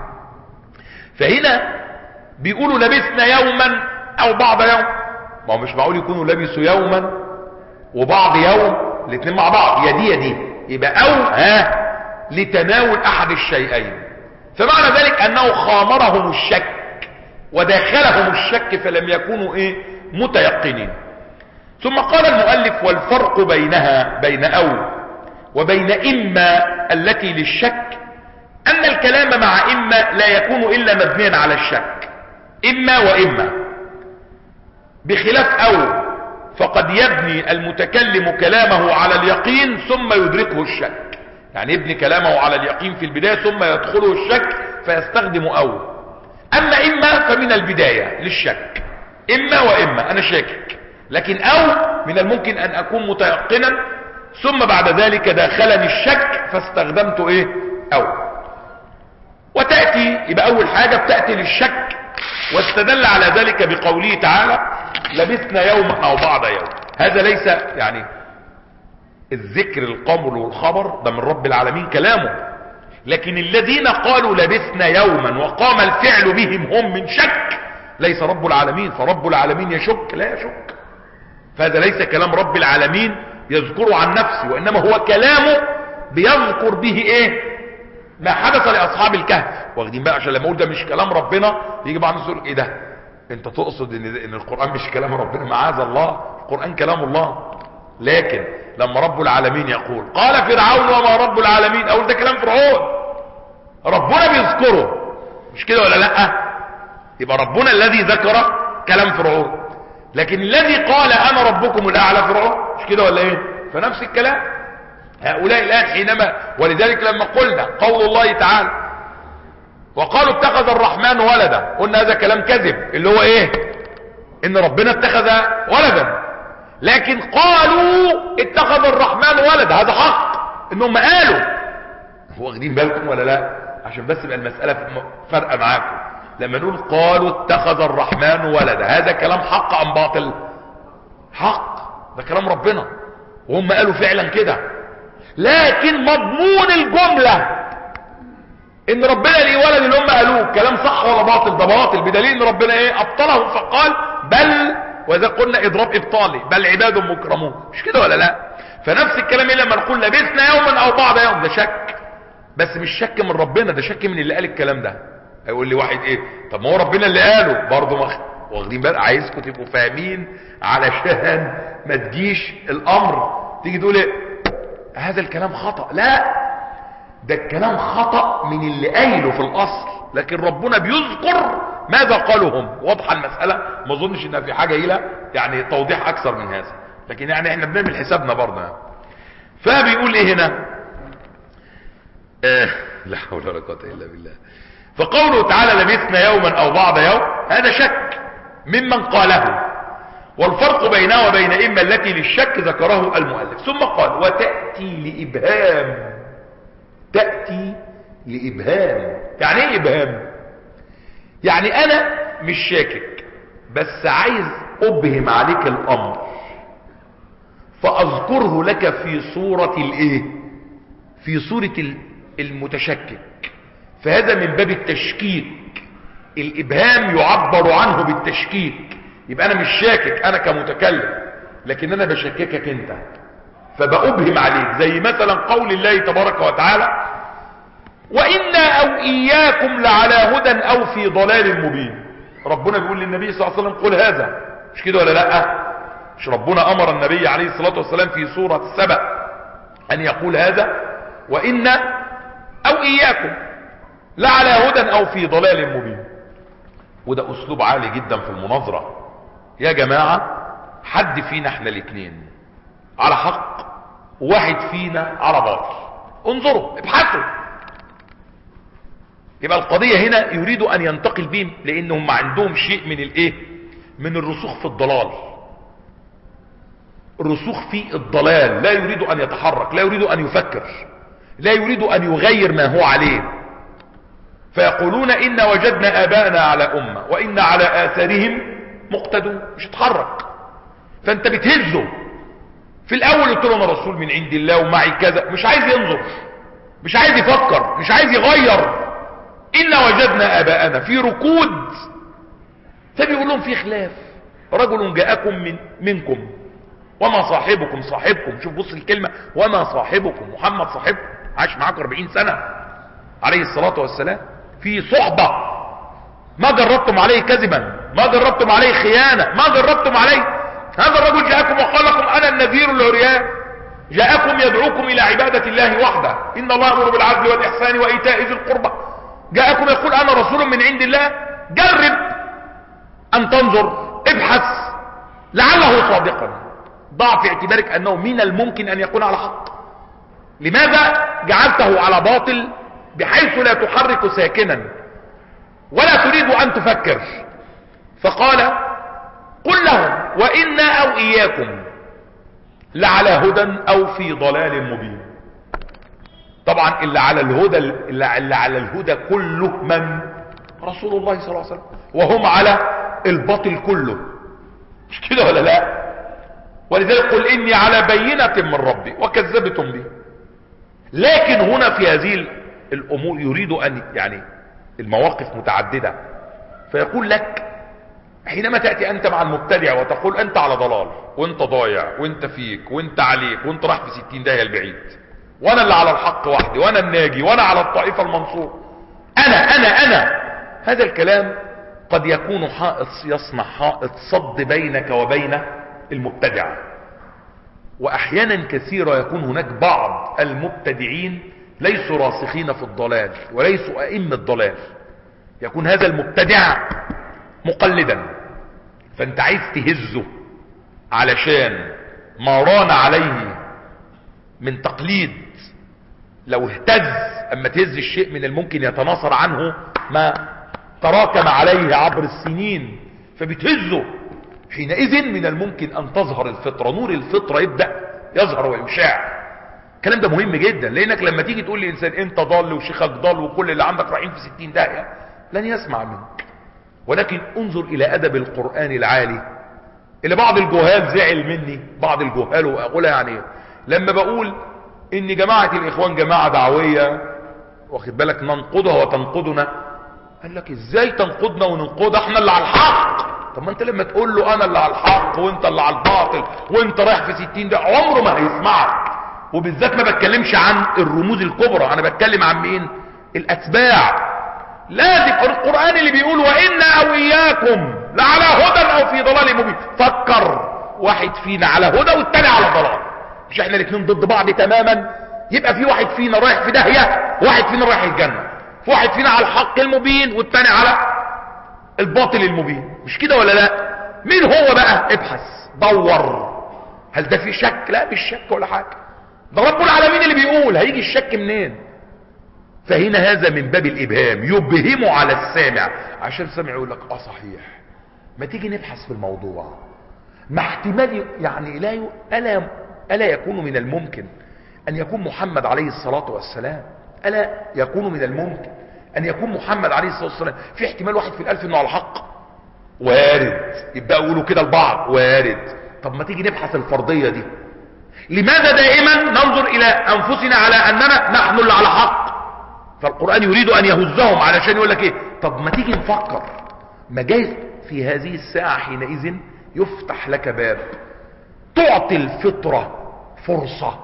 فهنا بيقولوا لبسنا يوما او بعض يوم، ما هو مش معقول يكونوا لبسوا يوما وبعض يوم الاثنين مع بعض، يا دي يا دي. يبقى او ها لتناول احد الشيئين، فمعنى ذلك انه خامرهم الشك وداخلهم الشك فلم يكونوا ايه؟ متيقنين. ثم قال المؤلف والفرق بينها بين او وبين اما التي للشك ان الكلام مع اما لا يكون الا مبنيا على الشك، اما واما، بخلاف او فقد يبني المتكلم كلامه على اليقين ثم يدركه الشك، يعني يبني كلامه على اليقين في البداية ثم يدخله الشك فيستخدم او. اما اما فمن البداية للشك، اما واما انا شاكك، لكن او من الممكن ان اكون متيقنا ثم بعد ذلك داخلني الشك فاستخدمت ايه او. وتأتي يبقى اول حاجة بتأتي للشك، واستدل على ذلك بقوله تعالى لبثنا يوما او بعض يوم. هذا ليس يعني الذكر القول والخبر ده من رب العالمين كلامه، لكن الذين قالوا لبثنا يوما وقام الفعل بهم هم من شك ليس رب العالمين، فرب العالمين يشك لا يشك، فهذا ليس كلام رب العالمين يذكره عن نفسه، وانما هو كلامه بيذكر به ايه ما حدث لاصحاب الكهف. واخدين بقى عشان لما اقول ده مش كلام ربنا يجي بعض الناس يقول ايه ده انت تقصد ان, ان القرآن مش كلام ربنا؟ معاذ الله، القرآن كلام الله. لكن لما رب العالمين يقول قال فرعون وما رب العالمين، اقول ده كلام فرعون، ربنا بيذكره، مش كده ولا لا؟ يبقى ربنا الذي ذكر كلام فرعون، لكن الذي قال انا ربكم الاعلى فرعون، مش كده ولا ايه؟ فنفس الكلام هؤلاء الان حينما، ولذلك لما قلنا قول الله تعالى وقالوا اتخذ الرحمن ولدا، قلنا هذا كلام كذب اللي هو ايه؟ ان ربنا اتخذ ولدا، لكن قالوا اتخذ الرحمن ولدا، هذا حق انهم قالوا. واخدين بالكم ولا لا؟ عشان بس يبقى المسألة فرقة معاكم، لما نقول قالوا اتخذ الرحمن ولدا هذا كلام حق ام باطل؟ حق، ده كلام ربنا وهم قالوا فعلا كده، لكن مضمون الجملة ان ربنا ليه ولد اللي هم قالوه كلام صح ولا باطل؟ ده باطل، بدليل ان ربنا ايه ابطله فقال بل، واذا قلنا اضراب ابطالي بل عباد مكرمون، مش كده ولا لا؟ فنفس الكلام لما نقول لبثنا يوما او بعض يوم، ده شك، بس مش شك من ربنا، ده شك من اللي قال الكلام ده. هيقول لي واحد ايه طب ما هو ربنا اللي قاله برضه، ما واخدين بالك؟ عايزكم تبقوا فاهمين علشان ما تجيش الامر تيجي تقول ايه هذا الكلام خطأ، لا ده الكلام خطأ من اللي قايله في الاصل، لكن ربنا بيذكر ماذا قالوا هم. واضحه المسألة؟ ما اظنش انها في حاجة الى يعني توضيح اكثر من هذا، لكن يعني احنا بنعمل حسابنا برضه. فبيقول ايه هنا آه لا حول ولا قوة الا بالله. فقوله تعالى لبثنا يوما او بعض يوم هذا شك ممن قاله، والفرق بينه وبين اما التي للشك ذكره المؤلف. ثم قال وتأتي لإبهام، تأتي لإبهام. يعني ايه إبهام؟ يعني انا مش شاكك بس عايز ابهم عليك الامر فاذكره لك في صورة الايه؟ في صورة المتشكك، فهذا من باب التشكيك. الابهام يعبر عنه بالتشكيك، يبقى انا مش شاكك انا كمتكلم، لكن انا بشككك انت فبأبهم عليك. زي مثلا قول الله تبارك وتعالى وإنا أو إياكم لعلى هدى أو في ضلال مبين. ربنا بيقول للنبي صلى الله عليه وسلم قل هذا، مش كده ولا لا؟ مش ربنا أمر النبي عليه الصلاة والسلام في سورة السبأ أن يقول هذا وإنا أو إياكم لعلى هدى أو في ضلال مبين. وده أسلوب عالي جدا في المناظرة. يا جماعة حد فينا احنا الاثنين على حق وواحد فينا على باطل، انظروا ابحثوا. يبقى القضية هنا يريد ان ينتقل بهم لانهم ما عندهم شيء من الايه؟ من الرسوخ في الضلال، الرسوخ في الضلال، لا يريد ان يتحرك، لا يريد ان يفكر، لا يريد ان يغير ما هو عليه. فيقولون إن وجدنا آباءنا على أمة وإن على آثارهم مقتدون، مش اتحرك. فانت بتهزه. في الاول قلت له انا رسول من عند الله ومعي كذا، مش عايز ينظر، مش عايز يفكر، مش عايز يغير. إن وجدنا آباءنا في ركود. فبيقول لهم في خلاف، رجل جاءكم من منكم وما صاحبكم صاحبكم. شوف بص الكلمة، وما صاحبكم، محمد صاحبكم عاش معاكم أربعين سنة عليه الصلاة والسلام، في صحبة ما جربتم عليه كذبا، ما جربتم عليه خيانة، ما جربتم عليه. هذا الرجل جاءكم وقال لكم انا النذير العريان، جاءكم يدعوكم الى عبادة الله وحده، ان الله يأمر بالعدل والاحسان وايتاء ذي القربى. جاءكم يقول انا رسول من عند الله. جرب ان تنظر، ابحث لعله صادقا، ضع في اعتبارك انه من الممكن ان يكون على حق. لماذا جعلته على باطل بحيث لا تحرك ساكنا ولا تريد ان تفكر؟ فقال قل لهم وإنا أو إياكم لعلى هدى او في ضلال مبين. طبعا اللي على الهدى اللي على الهدى كله من؟ رسول الله صلى الله عليه وسلم، وهم على الباطل كله، مش كده ولا لا؟ ولذلك قل اني على بينة من ربي وكذبتم به. لكن هنا في هذه الامور يريد ان يعني المواقف متعددة، فيقول لك حينما تأتي انت مع المبتدع وتقول انت على ضلال وانت ضايع وانت فيك وانت عليك وانت راح في ستين داهية البعيد، وانا اللي على الحق وحدي وانا الناجي وانا على الطائفة المنصور، انا انا انا هذا الكلام قد يكون حائط يصنع حائط صد بينك وبين المبتدع. واحيانا كثيرة يكون هناك بعض المبتدعين ليسوا راسخين في الضلال وليسوا ائمة ضلال، يكون هذا المبتدع مقلدا، فانت عايز تهزه علشان ما ران عليه من تقليد، لو اهتز اما تهز الشيء من الممكن يتناصر عنه ما تراكم عليه عبر السنين فبتهزه، حينئذ من الممكن ان تظهر الفطرة، نور الفطرة يبدأ يظهر ويشاع. الكلام ده مهم جدا، لانك لما تيجي تقول لإنسان انت ضال وشيخك ضال وكل اللي عندك رايحين في ستين داهية لن يسمع منك. ولكن انظر الى ادب القرآن العالي اللي بعض الجهال زعل مني، بعض الجهال واقولها يعني لما بقول ان جماعة الاخوان جماعة دعوية واخد بالك ننقضها وتنقضنا، قال لك ازاي تنقضنا وننقضها احنا اللي على الحق؟ طب ما انت لما تقول له انا اللي على الحق وانت اللي على الباطل وانت رايح في ستين ده عمره ما هيسمعك. وبالذات ما بتكلمش عن الرموز الكبرى، انا بتكلم عن مين؟ الاتباع. لازم القرآن اللي بيقول وإنا او اياكم لعلى هدى او في ضلال مبين، فكر واحد فينا على هدى والتاني على ضلال، مش احنا الاثنين ضد بعض تماما؟ يبقى في واحد فينا رايح في داهية واحد فينا رايح الجنة، في واحد فينا على الحق المبين والتاني على الباطل المبين، مش كده ولا لا؟ مين هو بقى؟ ابحث دور. هل ده في شك؟ لا مش شك ولا حاجة، ده رب العالمين اللي بيقول، هيجي الشك منين؟ فهنا هذا من باب الابهام، يبهمه على السامع عشان السامع يقول لك اه صحيح، ما تيجي نبحث في الموضوع. ما احتمال يعني لا ي... ألا... ألا يكون من الممكن ان يكون محمد عليه الصلاة والسلام، ألا يكون من الممكن ان يكون محمد عليه الصلاة والسلام في احتمال واحد في الالف انه على الحق؟ وارد. يبقى يقولوا كده البعض وارد. طب ما تيجي نبحث الفرضية دي. لماذا دائما ننظر الى انفسنا على اننا نحن اللي على حق؟ فالقرآن يريد ان يهزهم علشان يقول لك ايه؟ طب ما تيجي نفكر. ما جاي في هذه الساعة حينئذ يفتح لك باب، تعطي الفطرة فرصة،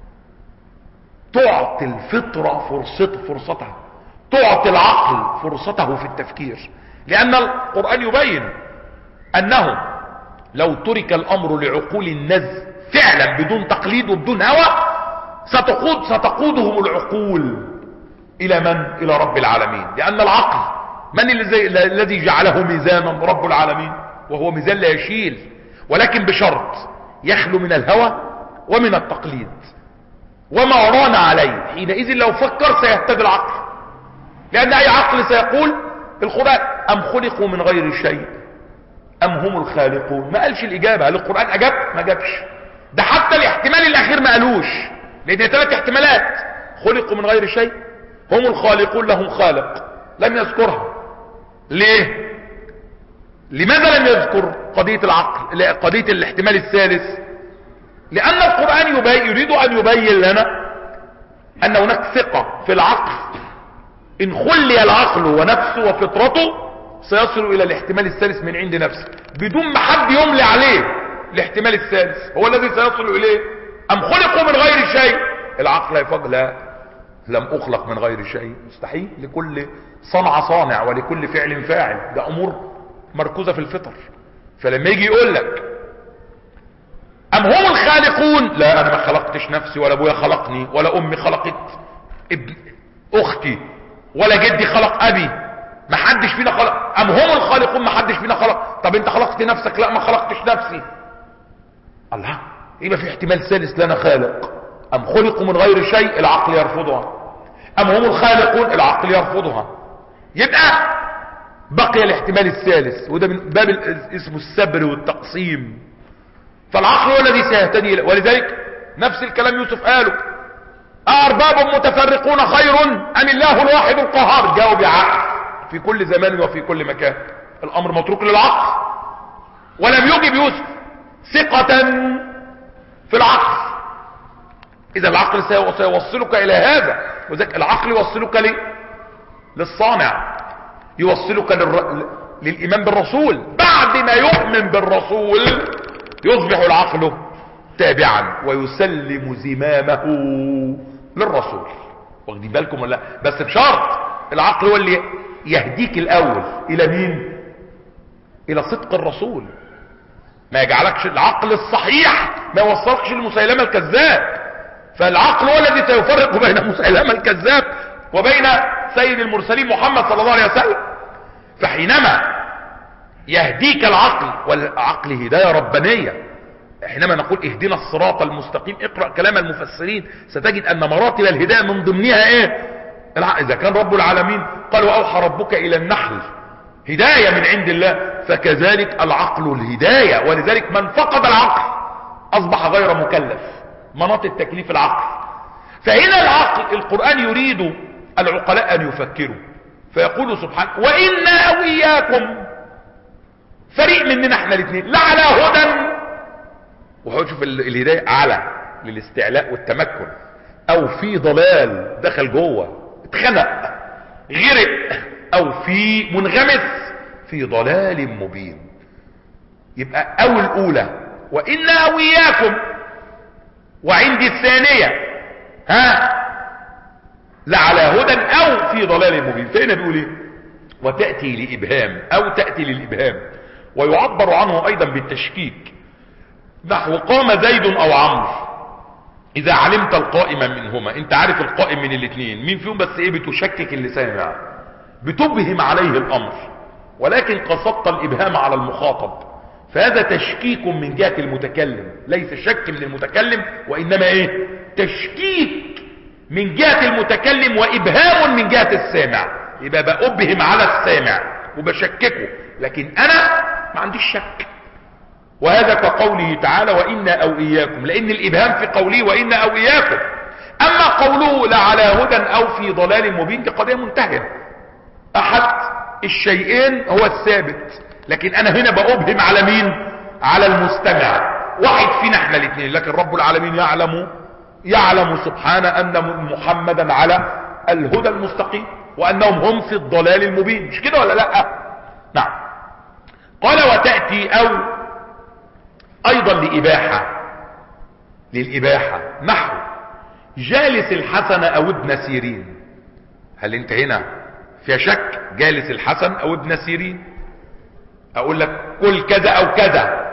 تعطي الفطرة فرصة فرصتها، تعطي العقل فرصته في التفكير. لان القرآن يبين انه لو ترك الامر لعقول الناس فعلا بدون تقليد وبدون هوى ستقود ستقودهم العقول الى من؟ الى رب العالمين. لان العقل من الذي جعله ميزانا؟ رب العالمين، وهو ميزان لا يشيل، ولكن بشرط يخلو من الهوى ومن التقليد وما ران عليه. حينئذ لو فكر سيهتدي العقل، لان اي عقل سيقول القرآن ام خلقوا من غير شيء ام هم الخالقون. ما قالش الاجابة. هل القرآن اجاب؟ ما جابش. ده حتى الاحتمال الاخير ما قالوش، لان ثلاث احتمالات: خلقوا من غير شيء، هم الخالقون، لهم خالق. لم يذكرها. ليه؟ لماذا لم يذكر قضية العقل، قضية الاحتمال الثالث؟ لان القرآن يبين يريد ان يبين لنا ان هناك ثقة في العقل، ان خلي العقل ونفسه وفطرته سيصل الى الاحتمال الثالث من عند نفسه بدون ما حد يملي عليه. الاحتمال الثالث هو الذي سيصل اليه. ام خلقوا من غير شيء، العقل يفضل لا، لم اخلق من غير شيء، مستحيل. لكل صنع صانع ولكل فعل فاعل، ده امور مركوزة في الفطر. فلما يجي يقول لك ام هم الخالقون، لا انا ما خلقتش نفسي ولا ابويا خلقني ولا امي خلقت ابن اختي ولا جدي خلق ابي، ما حدش فينا خلق. ام هم الخالقون، ما حدش فينا خلق. طب انت خلقت نفسك؟ لا ما خلقتش نفسي. الله، يبقى في احتمال ثالث لنا خالق. ام خلقوا من غير شيء، العقل يرفضها. ام هم الخالقون، العقل يرفضها. يبقى بقي الاحتمال الثالث، وده من باب اسمه السبر والتقسيم. فالعقل هو الذي سيهتدي إليه. ولذلك نفس الكلام يوسف قاله: أأرباب متفرقون خير أم الله الواحد القهار؟ جاوب يا عقل في كل زمان وفي كل مكان. الأمر متروك للعقل. ولم يجب يوسف ثقة في العقل. إذا العقل سيوصلك إلى هذا. وذلك العقل يوصلك ليه؟ للصانع، يوصلك للر... للإيمان بالرسول. بعد ما يؤمن بالرسول يصبح العقل تابعا ويسلم زمامه للرسول. واخدين بالكم ولا لا؟ بس بشرط العقل هو اللي يهديك الأول إلى مين؟ إلى صدق الرسول. ما يجعلكش العقل الصحيح ما يوصلكش لمسيلمة الكذاب. فالعقل هو الذي سيفرق بين مسيلمة الكذاب وبين سيد المرسلين محمد صلى الله عليه وسلم. فحينما يهديك العقل، والعقل هداية ربانية، حينما نقول اهدنا الصراط المستقيم، اقرأ كلام المفسرين ستجد ان مراتب الهداية من ضمنها ايه؟ اذا كان رب العالمين قال واوحى ربك الى النحل هداية من عند الله، فكذلك العقل الهداية. ولذلك من فقد العقل اصبح غير مكلف. مناط التكليف العقل. فهنا العقل القرآن يريد العقلاء ان يفكروا، فيقول سبحانه: وإنا أو إياكم، فريق مننا احنا الاثنين، لعلى هدى. وهو شوف الهداية على للاستعلاء والتمكن، او في ضلال دخل جوه اتخنق غرق، او في منغمس في ضلال مبين. يبقى او الاولى وإنا أو إياكم، وعندي الثانية ها لعلى هدى او في ضلال مبين. فهنا بيقول ايه؟ وتأتي لإبهام او تأتي للإبهام، ويعبر عنه ايضا بالتشكيك، نحو قام زيد او عمرو. اذا علمت القائم منهما، انت عارف القائم من الاثنين مين فيهم، بس ايه؟ بتشكك اللسان يعني، بتبهم عليه الامر، ولكن قصدت الابهام على المخاطب. فهذا تشكيك من جهة المتكلم، ليس شك من المتكلم، وانما ايه؟ تشكيك من جهة المتكلم وابهام من جهة السامع. يبقى بأبهم على السامع وبشككه، لكن انا ما عنديش شك. وهذا كقوله تعالى: وإنا أو إياكم، لأن الإبهام في قوله وإنا أو إياكم. أما قوله لعلى هدى أو في ضلال مبين دي قضية منتهية. أحد الشيئين هو الثابت، لكن أنا هنا بأبهم على مين؟ على المستمع. واحد فينا احنا الاثنين، لكن رب العالمين يعلم يعلم سبحانه أن محمدا على الهدى المستقيم، وأنهم هم في الضلال المبين. مش كده ولا لا؟ نعم. قال: وتأتي أو ايضا لإباحة، للإباحة، نحو جالس الحسن او ابن سيرين. هل انت هنا فيها شك؟ جالس الحسن او ابن سيرين، اقول لك كل كذا او كذا،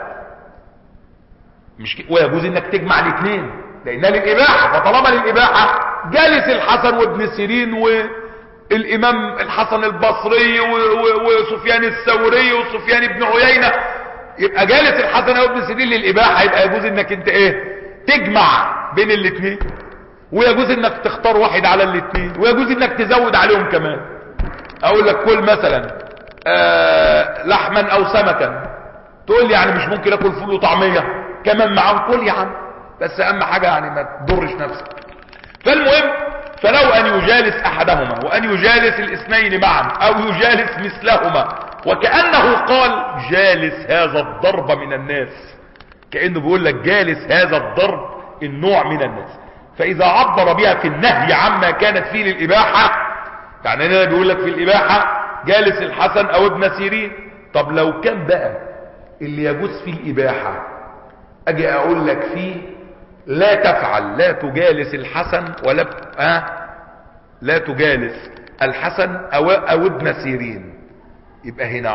مش ك... ويجوز انك تجمع الاثنين لانها للإباحة. فطالما للإباحة، جالس الحسن وابن سيرين والامام الحسن البصري و... و... وسفيان الثوري وسفيان بن عيينة، يبقى جالس الحسن او ابن سيرين للإباحة. يبقى يجوز انك انت ايه؟ تجمع بين الاثنين، ويجوز انك تختار واحد على الاثنين، ويجوز انك تزود عليهم كمان. اقول لك كل مثلا آه لحما او سمكا، تقول لي يعني مش ممكن اكل فول وطعمية كمان معاهم؟ كل يا عم، بس اهم حاجة يعني ما تضرش نفسك. فالمهم، فلو ان يجالس احدهما وان يجالس الاثنين معا او يجالس مثلهما، وكأنه قال جالس هذا الضرب من الناس، كأنه بيقول لك جالس هذا الضرب النوع من الناس. فإذا عبر بها في النهي عما كانت فيه للإباحة، يعني هنا بيقول لك في الإباحة جالس الحسن أو ابن سيرين. طب لو كان بقى اللي يجوز فيه الإباحة، أجي أقول لك فيه لا تفعل، لا تجالس الحسن ولا آه لا تجالس الحسن أو, أو ابن سيرين، يبقى هنا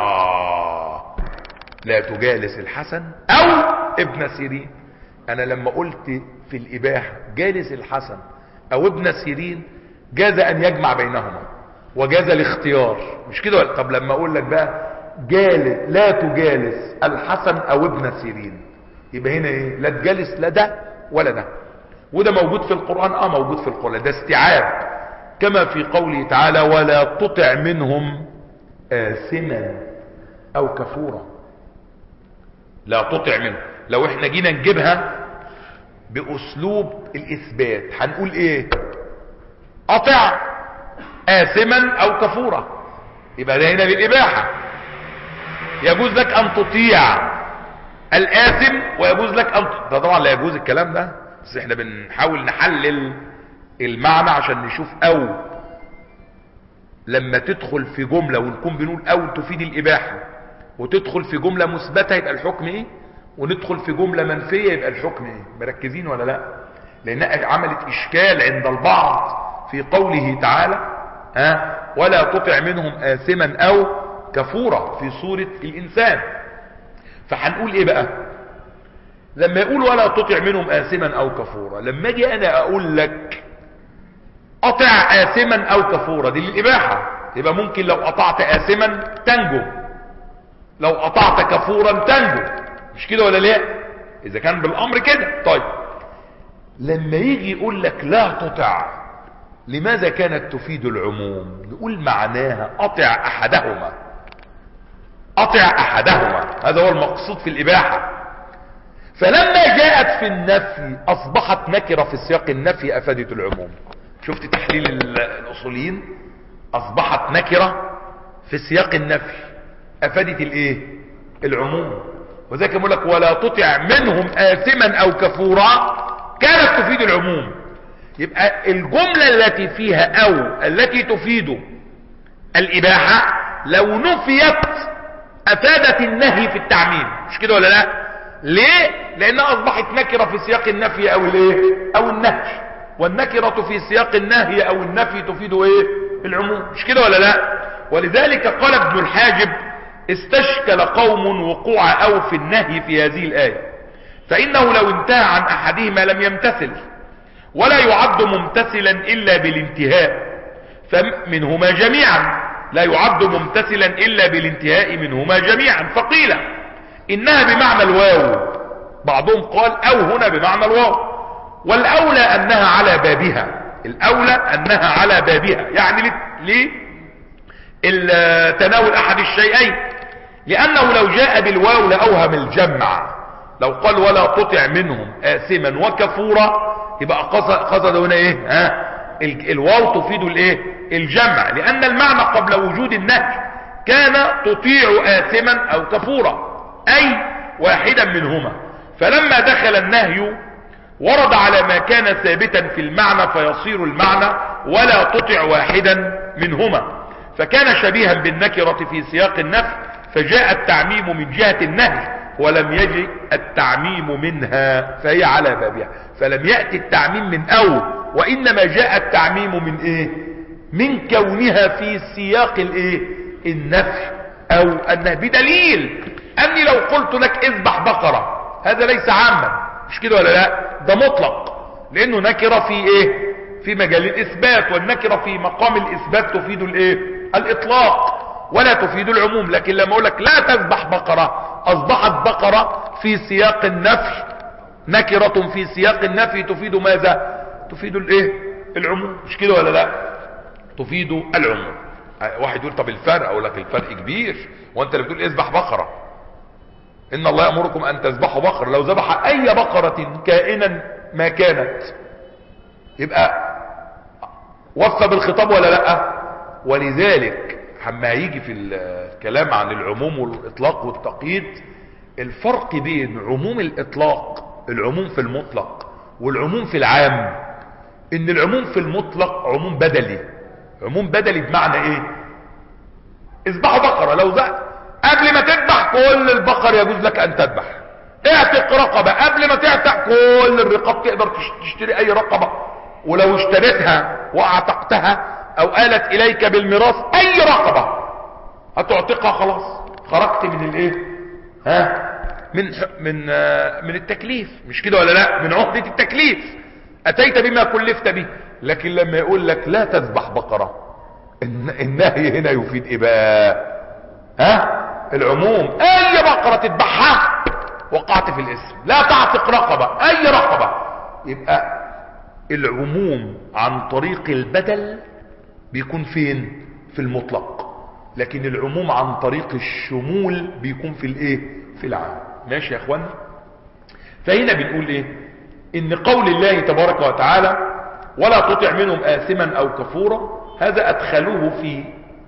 لا تجالس الحسن او ابن سيرين. انا لما قلت في الاباحة جالس الحسن او ابن سيرين، جاز ان يجمع بينهما وجاز الاختيار، مش كده ولا؟ طب لما اقول لك بقى جالس لا تجالس الحسن او ابن سيرين، يبقى هنا ايه؟ لا تجالس لا ده ولا ده. وده موجود في القرآن، اه موجود في القرآن، ده استيعاب، كما في قوله تعالى: ولا تطع منهم آثما او كفورا. لا تطع منه، لو احنا جينا نجيبها باسلوب الاثبات هنقول ايه؟ اطع آثما او كفورا، يبقى ده هنا للاباحة. يجوز لك ان تطيع الآثم ويجوز لك ان ت... ده طبعا لا يجوز الكلام ده، بس احنا بنحاول نحلل المعنى عشان نشوف. او لما تدخل في جملة ونكون بنقول او تفيد الاباحة، وتدخل في جملة مثبتة يبقى الحكم ايه، وندخل في جملة منفية يبقى الحكم ايه. مركزين ولا لا؟ لانها عملت اشكال عند البعض في قوله تعالى ها ولا تطع منهم آثما او كفورا في سورة الانسان. فهنقول ايه بقى لما يقول ولا تطع منهم آثما او كفورا؟ لما اجي انا اقول لك اطع آثما او كفورا دي للاباحة، يبقى ممكن لو اطعت آثما تنجو، لو اطعت كفورا تنجو، مش كده ولا لا؟ اذا كان بالامر كده. طيب لما يجي يقول لك لا تطع، لماذا كانت تفيد العموم؟ نقول معناها اطع احدهما، اطع احدهما، هذا هو المقصود في الاباحة. فلما جاءت في النفي اصبحت نكرة في سياق النفي افادت العموم. شفت تحليل الاصوليين؟ اصبحت نكرة في سياق النفي افادت الايه؟ العموم. وذلك يقول لك ولا تطع منهم آثما او كفورا كانت تفيد العموم. يبقى الجملة التي فيها او التي تفيد الاباحة لو نفيت افادت النهي في التعميم، مش كده ولا لا؟ ليه؟ لانها اصبحت نكرة في سياق النفي او الايه؟ او النهي، والنكرة في سياق النهي او النفي تفيد ايه؟ العموم، مش كده ولا لا؟ ولذلك قال ابن الحاجب استشكل قوم وقوع او في النهي في هذه الآية، فانه لو انتهى عن احدهما لم يمتثل، ولا يعد ممتثلا الا بالانتهاء فمنهما جميعا، لا يعد ممتثلا الا بالانتهاء منهما جميعا. فقيل انها بمعنى الواو، بعضهم قال او هنا بمعنى الواو، والاولى انها على بابها، الاولى انها على بابها، يعني لتناول احد الشيئين، لانه لو جاء بالواو لاوهم الجمع. لو قال ولا تطع منهم آثما وكفورا يبقى قصد هنا ايه؟ ها الواو تفيد الايه؟ الجمع، لان المعنى قبل وجود النهي كان تطيع آثما او كفورا اي واحدا منهما، فلما دخل النهي ورد على ما كان ثابتا في المعنى فيصير المعنى ولا تطع واحدا منهما، فكان شبيها بالنكرة في سياق النفي، فجاء التعميم من جهة النهي ولم يجي التعميم منها، فهي على بابها. فلم يأتي التعميم من او، وانما جاء التعميم من ايه؟ من كونها في سياق الايه؟ النفي او النهي، بدليل اني لو قلت لك اذبح بقرة هذا ليس عاما، مش كده ولا لا؟ ده مطلق، لانه نكرة في ايه؟ في مجال الاثبات، والنكرة في مقام الاثبات تفيد الايه؟ الاطلاق ولا تفيد العموم. لكن لما اقول لك لا تذبح بقرة اصبحت بقرة في سياق النفي، نكرة في سياق النفي تفيد ماذا؟ تفيد الايه؟ العموم، مش كده ولا لا؟ تفيد العموم. واحد يقول طب الفرق، اقول لك الفرق كبير، وانت اللي بتقول اذبح بقرة، ان الله يأمركم ان تذبحوا بقرة، لو ذبح اي بقرة كائنا ما كانت يبقى وفى بالخطاب ولا لا؟ ولذلك لما يجي في الكلام عن العموم والاطلاق والتقييد، الفرق بين عموم الاطلاق، العموم في المطلق، والعموم في العام، ان العموم في المطلق عموم بدلي. عموم بدلي بمعنى ايه؟ اذبحوا بقرة، لو ذا قبل ما تذبح كل البقر يجوز لك ان تذبح. اعتق رقبة، قبل ما تعتق كل الرقاب تقدر تشتري اي رقبة، ولو اشتريتها واعتقتها او آلت اليك بالميراث اي رقبة هتعتقها، خلاص خرجت من الايه؟ ها من من من التكليف، مش كده ولا لا؟ من عهدة التكليف، اتيت بما كلفت به. لكن لما يقول لك لا تذبح بقرة، النهي هنا يفيد ايه بقى؟ ها العموم، اي بقرة تذبحها وقعت في الاسم. لا تعتق رقبة، اي رقبة. يبقى العموم عن طريق البدل بيكون فين؟ في المطلق. لكن العموم عن طريق الشمول بيكون في الايه؟ في العام. ماشي يا اخوان؟ فهنا بنقول ايه؟ ان قول الله تبارك وتعالى ولا تطع منهم آثما او كفورا، هذا ادخلوه في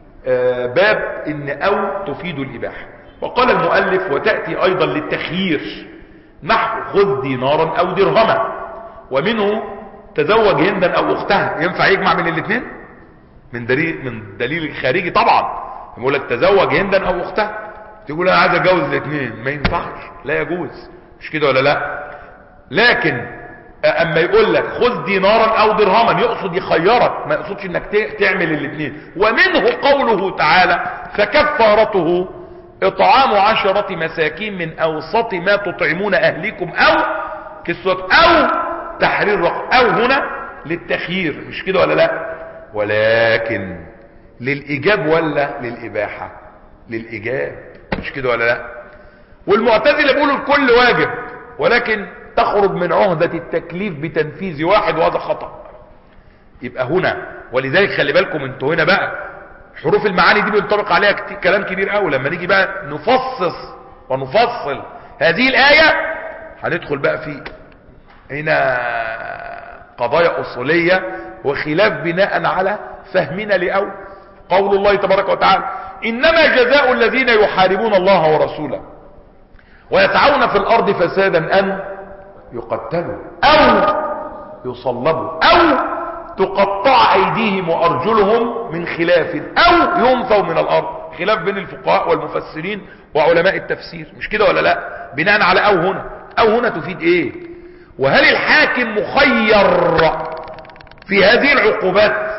باب ان او تفيد الاباحة. وقال المؤلف وتأتي ايضا للتخيير نحو خذ دينارا او درهما، ومنه تزوج هندا او اختها. ينفع يجمع من الاثنين؟ من دليل من دليل خارجي طبعا. يقول لك تزوج هندا او اختها، تقول انا عايز اتجوز الاثنين، ما ينفعش، لا يجوز، مش كده ولا لا؟ لكن اما يقول لك خذ دينارا او درهما يقصد يخيرك، ما يقصدش انك تعمل الاثنين. ومنه قوله تعالى فكفارته اطعام عشرة مساكين من اوسط ما تطعمون اهليكم او كسوة او تحرير رقبة. او هنا للتخيير، مش كده ولا لا؟ ولكن للايجاب ولا للاباحة؟ للايجاب، مش كده ولا لا؟ والمعتزلة بيقولوا الكل واجب، ولكن تخرج من عهدة التكليف بتنفيذ واحد، وهذا خطأ. يبقى هنا ولذلك خلي بالكم انتوا هنا بقى حروف المعاني دي بينطبق عليها كتير كلام كبير قوي. لما نيجي بقى نفصص ونفصل هذه الآية هندخل بقى في هنا قضايا أصولية وخلاف بناء على فهمنا لأول قول الله تبارك وتعالى إنما جزاء الذين يحاربون الله ورسوله ويسعون في الأرض فسادا أن يقتلوا أو يصلبوا أو تقطع أيديهم وأرجلهم من خلاف أو ينفوا من الأرض. خلاف بين الفقهاء والمفسرين وعلماء التفسير، مش كده ولا لا؟ بناء على أو هنا. أو هنا تفيد إيه؟ وهل الحاكم مخير في هذه العقوبات؟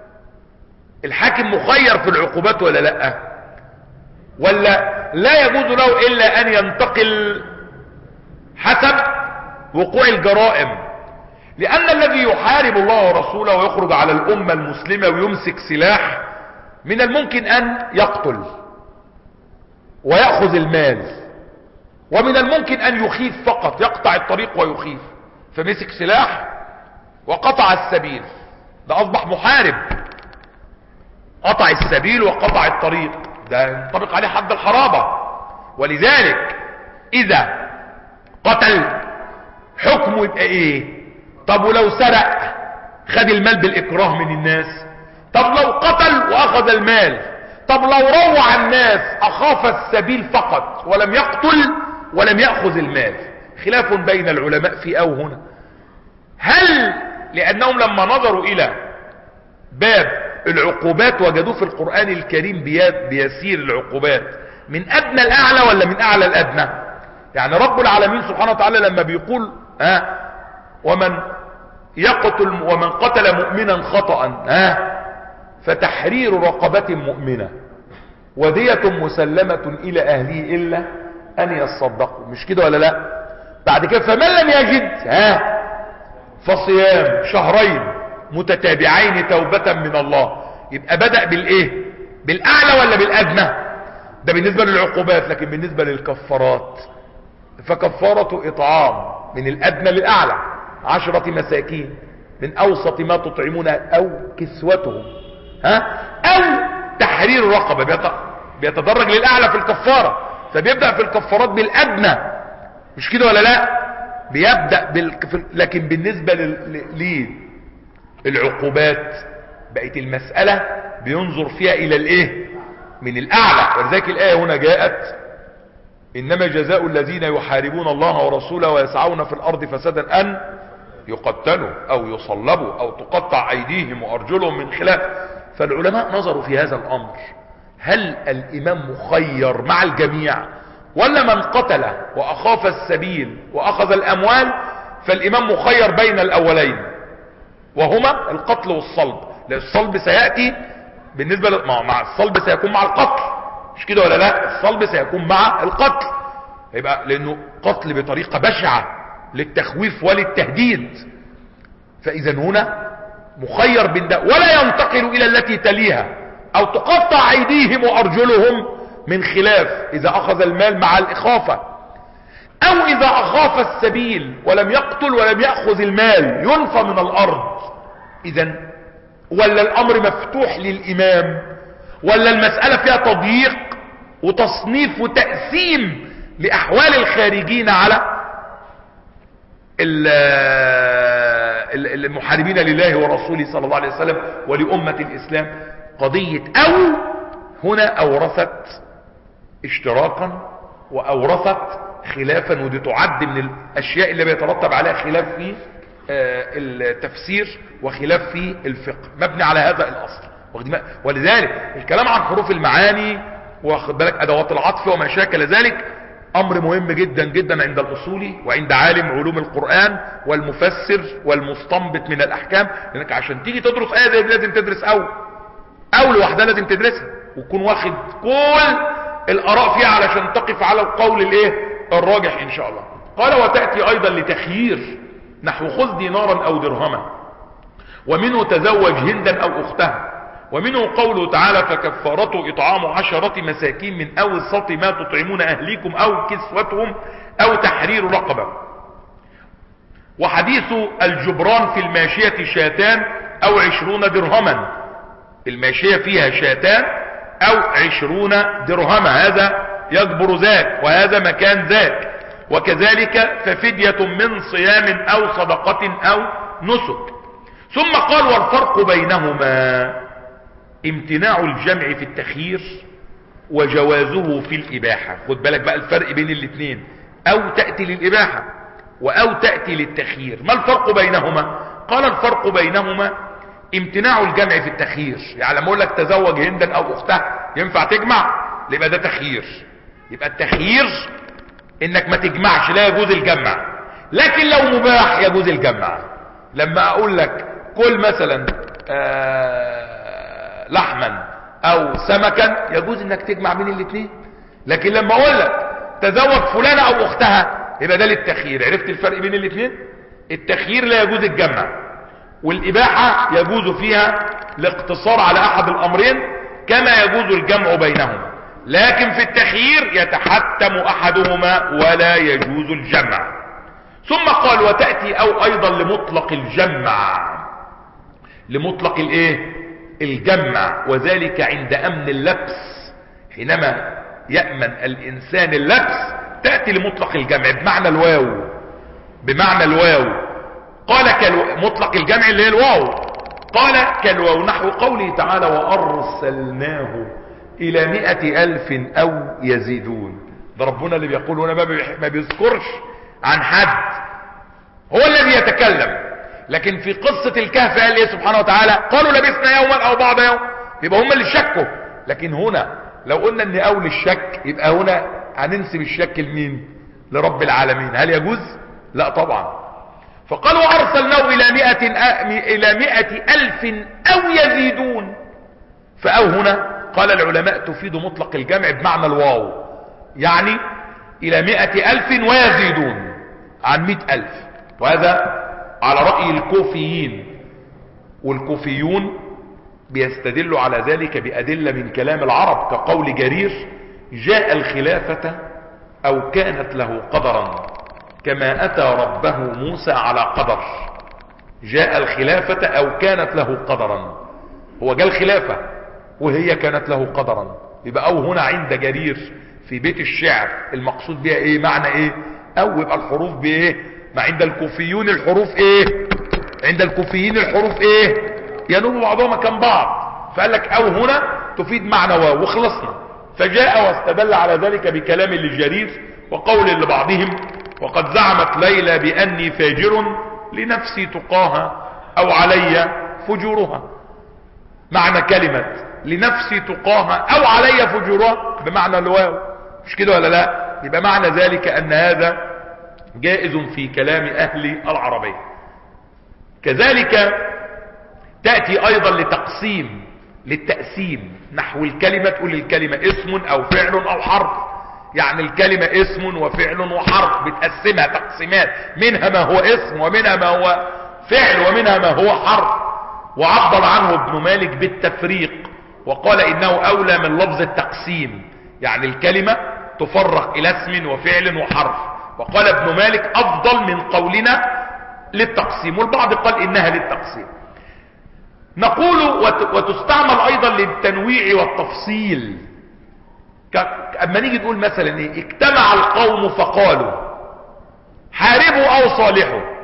الحاكم مخير في العقوبات ولا لا؟ ولا لا يجوز له إلا أن ينتقل حسب وقوع الجرائم؟ لأن الذي يحارب الله ورسوله ويخرج على الأمة المسلمة ويمسك سلاح من الممكن أن يقتل ويأخذ المال، ومن الممكن أن يخيف فقط، يقطع الطريق ويخيف، فمسك سلاح وقطع السبيل، ده أصبح محارب، قطع السبيل وقطع الطريق، ده ينطبق عليه حد الحرابة. ولذلك إذا قتل حكمه يبقى إيه؟ طب ولو سرق خد المال بالإكراه من الناس؟ طب لو قتل وأخذ المال؟ طب لو روع الناس أخاف السبيل فقط ولم يقتل ولم يأخذ المال؟ خلاف بين العلماء في أو هنا. هل لأنهم لما نظروا إلى باب العقوبات وجدوه في القرآن الكريم بيسير العقوبات من أدنى الأعلى ولا من أعلى الأدنى؟ يعني رب العالمين سبحانه وتعالى لما بيقول ها ومن يقتل ومن قتل مؤمنا خطأ ها فتحرير رقبة مؤمنة ودية مسلمة إلى أهله إلا أن يصدقوا، مش كده ولا لا؟ بعد كده فمن لم يجد ها فصيام شهرين متتابعين توبة من الله. يبقى بدأ بالإيه؟ بالأعلى ولا بالأدنى؟ ده بالنسبة للعقوبات. لكن بالنسبة للكفارات فكفارة إطعام من الأدنى للأعلى عشرة مساكين من أوسط ما تطعمون أو كسوتهم ها أو تحرير رقبة. بيتدرج للأعلى في الكفارة، فبيبدأ في الكفارات بالأدنى، مش كده ولا لا؟ بيبدأ بال... لكن بالنسبة لل... للعقوبات بقت المسألة بينظر فيها إلى الإيه؟ من الأعلى. ولذلك الآية هنا جاءت إنما جزاء الذين يحاربون الله ورسوله ويسعون في الأرض فسادا أن يقتلوا أو يصلبوا أو تقطع أيديهم وأرجلهم من خلاف. فالعلماء نظروا في هذا الأمر، هل الإمام مخير مع الجميع ولا من قتل وأخاف السبيل وأخذ الأموال فالإمام مخير بين الأولين وهما القتل والصلب؟ لأن الصلب سيأتي بالنسبة ل... مع الصلب سيكون مع القتل، مش كده ولا لا؟ الصلب سيكون مع القتل، يبقى لأنه قتل بطريقة بشعة للتخويف وللتهديد. فإذا هنا مخير بين ده، ولا ينتقل إلى التي تليها أو تقطع أيديهم وأرجلهم من خلاف إذا أخذ المال مع الإخافة، أو إذا أخاف السبيل ولم يقتل ولم يأخذ المال ينفى من الأرض. إذا ولا الأمر مفتوح للإمام، ولا المسألة فيها تضييق وتصنيف وتقسيم لأحوال الخارجين على المحاربين لله ورسوله صلى الله عليه وسلم ولأمة الإسلام. قضية أو هنا أورثت اشتراكا وأورثت خلافا، ودي تعد من الأشياء اللي بيترتب عليها خلاف في التفسير وخلاف في الفقه مبني على هذا الأصل. ولذلك الكلام عن حروف المعاني واخد بالك أدوات العطف وما شاكل ذلك أمر مهم جدا جدا عند الأصولي وعند عالم علوم القرآن والمفسر والمستنبط من الأحكام، لأنك عشان تيجي تدرس آية زي دي لازم تدرس أو أو لوحدها لازم تدرسها وتكون واخد كل الآراء فيها علشان تقف على القول الايه الراجح إن شاء الله. قال وتأتي أيضا لتخيير نحو خذ دينارا أو درهما، ومنه تزوج هندا أو أختها، ومنه قوله تعالى فكفارته إطعام عشرة مساكين من أوسط ما تطعمون أهليكم أو كسوتهم أو تحرير رقبة. وحديث الجبران في الماشية شاتان أو عشرون درهما، الماشية فيها شاتان أو عشرون درهما، هذا يجبر ذاك وهذا مكان ذاك. وكذلك ففدية من صيام أو صدقة أو نسك. ثم قال والفرق بينهما امتناع الجمع في التخيير وجوازه في الإباحة. خد بالك بقى الفرق بين الاثنين، أو تأتي للإباحة وأو تأتي للتخيير. ما الفرق بينهما؟ قال الفرق بينهما امتناع الجمع في التخيير. يعني لما اقول لك تزوج هندا أو أختها ينفع تجمع؟ يبقى ده تخيير. يبقى التخيير انك ما تجمعش، لا يجوز الجمع. لكن لو مباح يجوز الجمع. لما اقول لك كل مثلا آه لحما او سمكا يجوز انك تجمع بين الاثنين. لكن لما اقول لك تزوج فلانة او اختها يبقى ده للتخيير. عرفت الفرق بين الاثنين؟ التخيير لا يجوز الجمع، والاباحة يجوز فيها الاقتصار على احد الامرين كما يجوز الجمع بينهما. لكن في التخيير يتحتم احدهما ولا يجوز الجمع. ثم قال وتأتي او ايضا لمطلق الجمع، لمطلق الايه الجمع، وذلك عند امن اللبس. حينما يأمن الانسان اللبس تأتي لمطلق الجمع بمعنى الواو، بمعنى الواو. قال كالو... مطلق الجمع اللي هي الواو. قال كالواو نحو قوله تعالى وارسلناه الى مئة الف او يزيدون. ده ربنا اللي بيقول هنا، ما بيذكرش عن حد، هو الذي يتكلم. لكن في قصة الكهف قال ايه سبحانه وتعالى قالوا لبسنا يوما او بعض يوم، يبقى هم اللي شكوا. لكن هنا لو قلنا ان اول الشك يبقى هنا هننسب الشك لمين؟ لرب العالمين. هل يجوز؟ لا طبعا. فقالوا ارسلناه الى مئة الى مئة الف او يزيدون. فاو هنا قال العلماء تفيد مطلق الجمع بمعنى الواو، يعني الى مئة الف ويزيدون عن مئة الف. وهذا على رأي الكوفيين، والكوفيون بيستدلوا على ذلك بأدلة من كلام العرب كقول جرير جاء الخلافة او كانت له قدرا كما اتى ربه موسى على قدر. جاء الخلافة او كانت له قدرا، هو جاء الخلافة وهي كانت له قدرا. يبقى او هنا عند جرير في بيت الشعر المقصود بها ايه؟ معنى ايه؟ او يبقى الحروف بايه؟ ما عند الكوفيون الحروف ايه؟ عند الكوفيين الحروف ايه؟ ينوب بعضهم مكان بعض. فقال لك او هنا تفيد معنى واو وخلصنا. فجاء واستدل على ذلك بكلام لجرير وقول لبعضهم وقد زعمت ليلى بأني فاجر لنفسي تقاها او علي فجورها. معنى كلمة لنفسي تقاها او علي فجورها بمعنى الواو، مش كده ولا لا؟ يبقى معنى ذلك ان هذا جائز في كلام اهل العربية. كذلك تأتي ايضا لتقسيم للتقسيم نحو الكلمة، تقول الكلمة اسم او فعل او حرف. يعني الكلمة اسم وفعل وحرف بتقسمها تقسيمات، منها ما هو اسم ومنها ما هو فعل ومنها ما هو حرف. وعبر عنه ابن مالك بالتفريق وقال انه اولى من لفظ التقسيم، يعني الكلمة تفرق الى اسم وفعل وحرف. وقال ابن مالك افضل من قولنا للتقسيم، والبعض قال انها للتقسيم. نقول وتستعمل ايضا للتنويع والتفصيل. اما نيجي نقول مثلا ايه اجتمع القوم فقالوا حاربوا او صالحوا،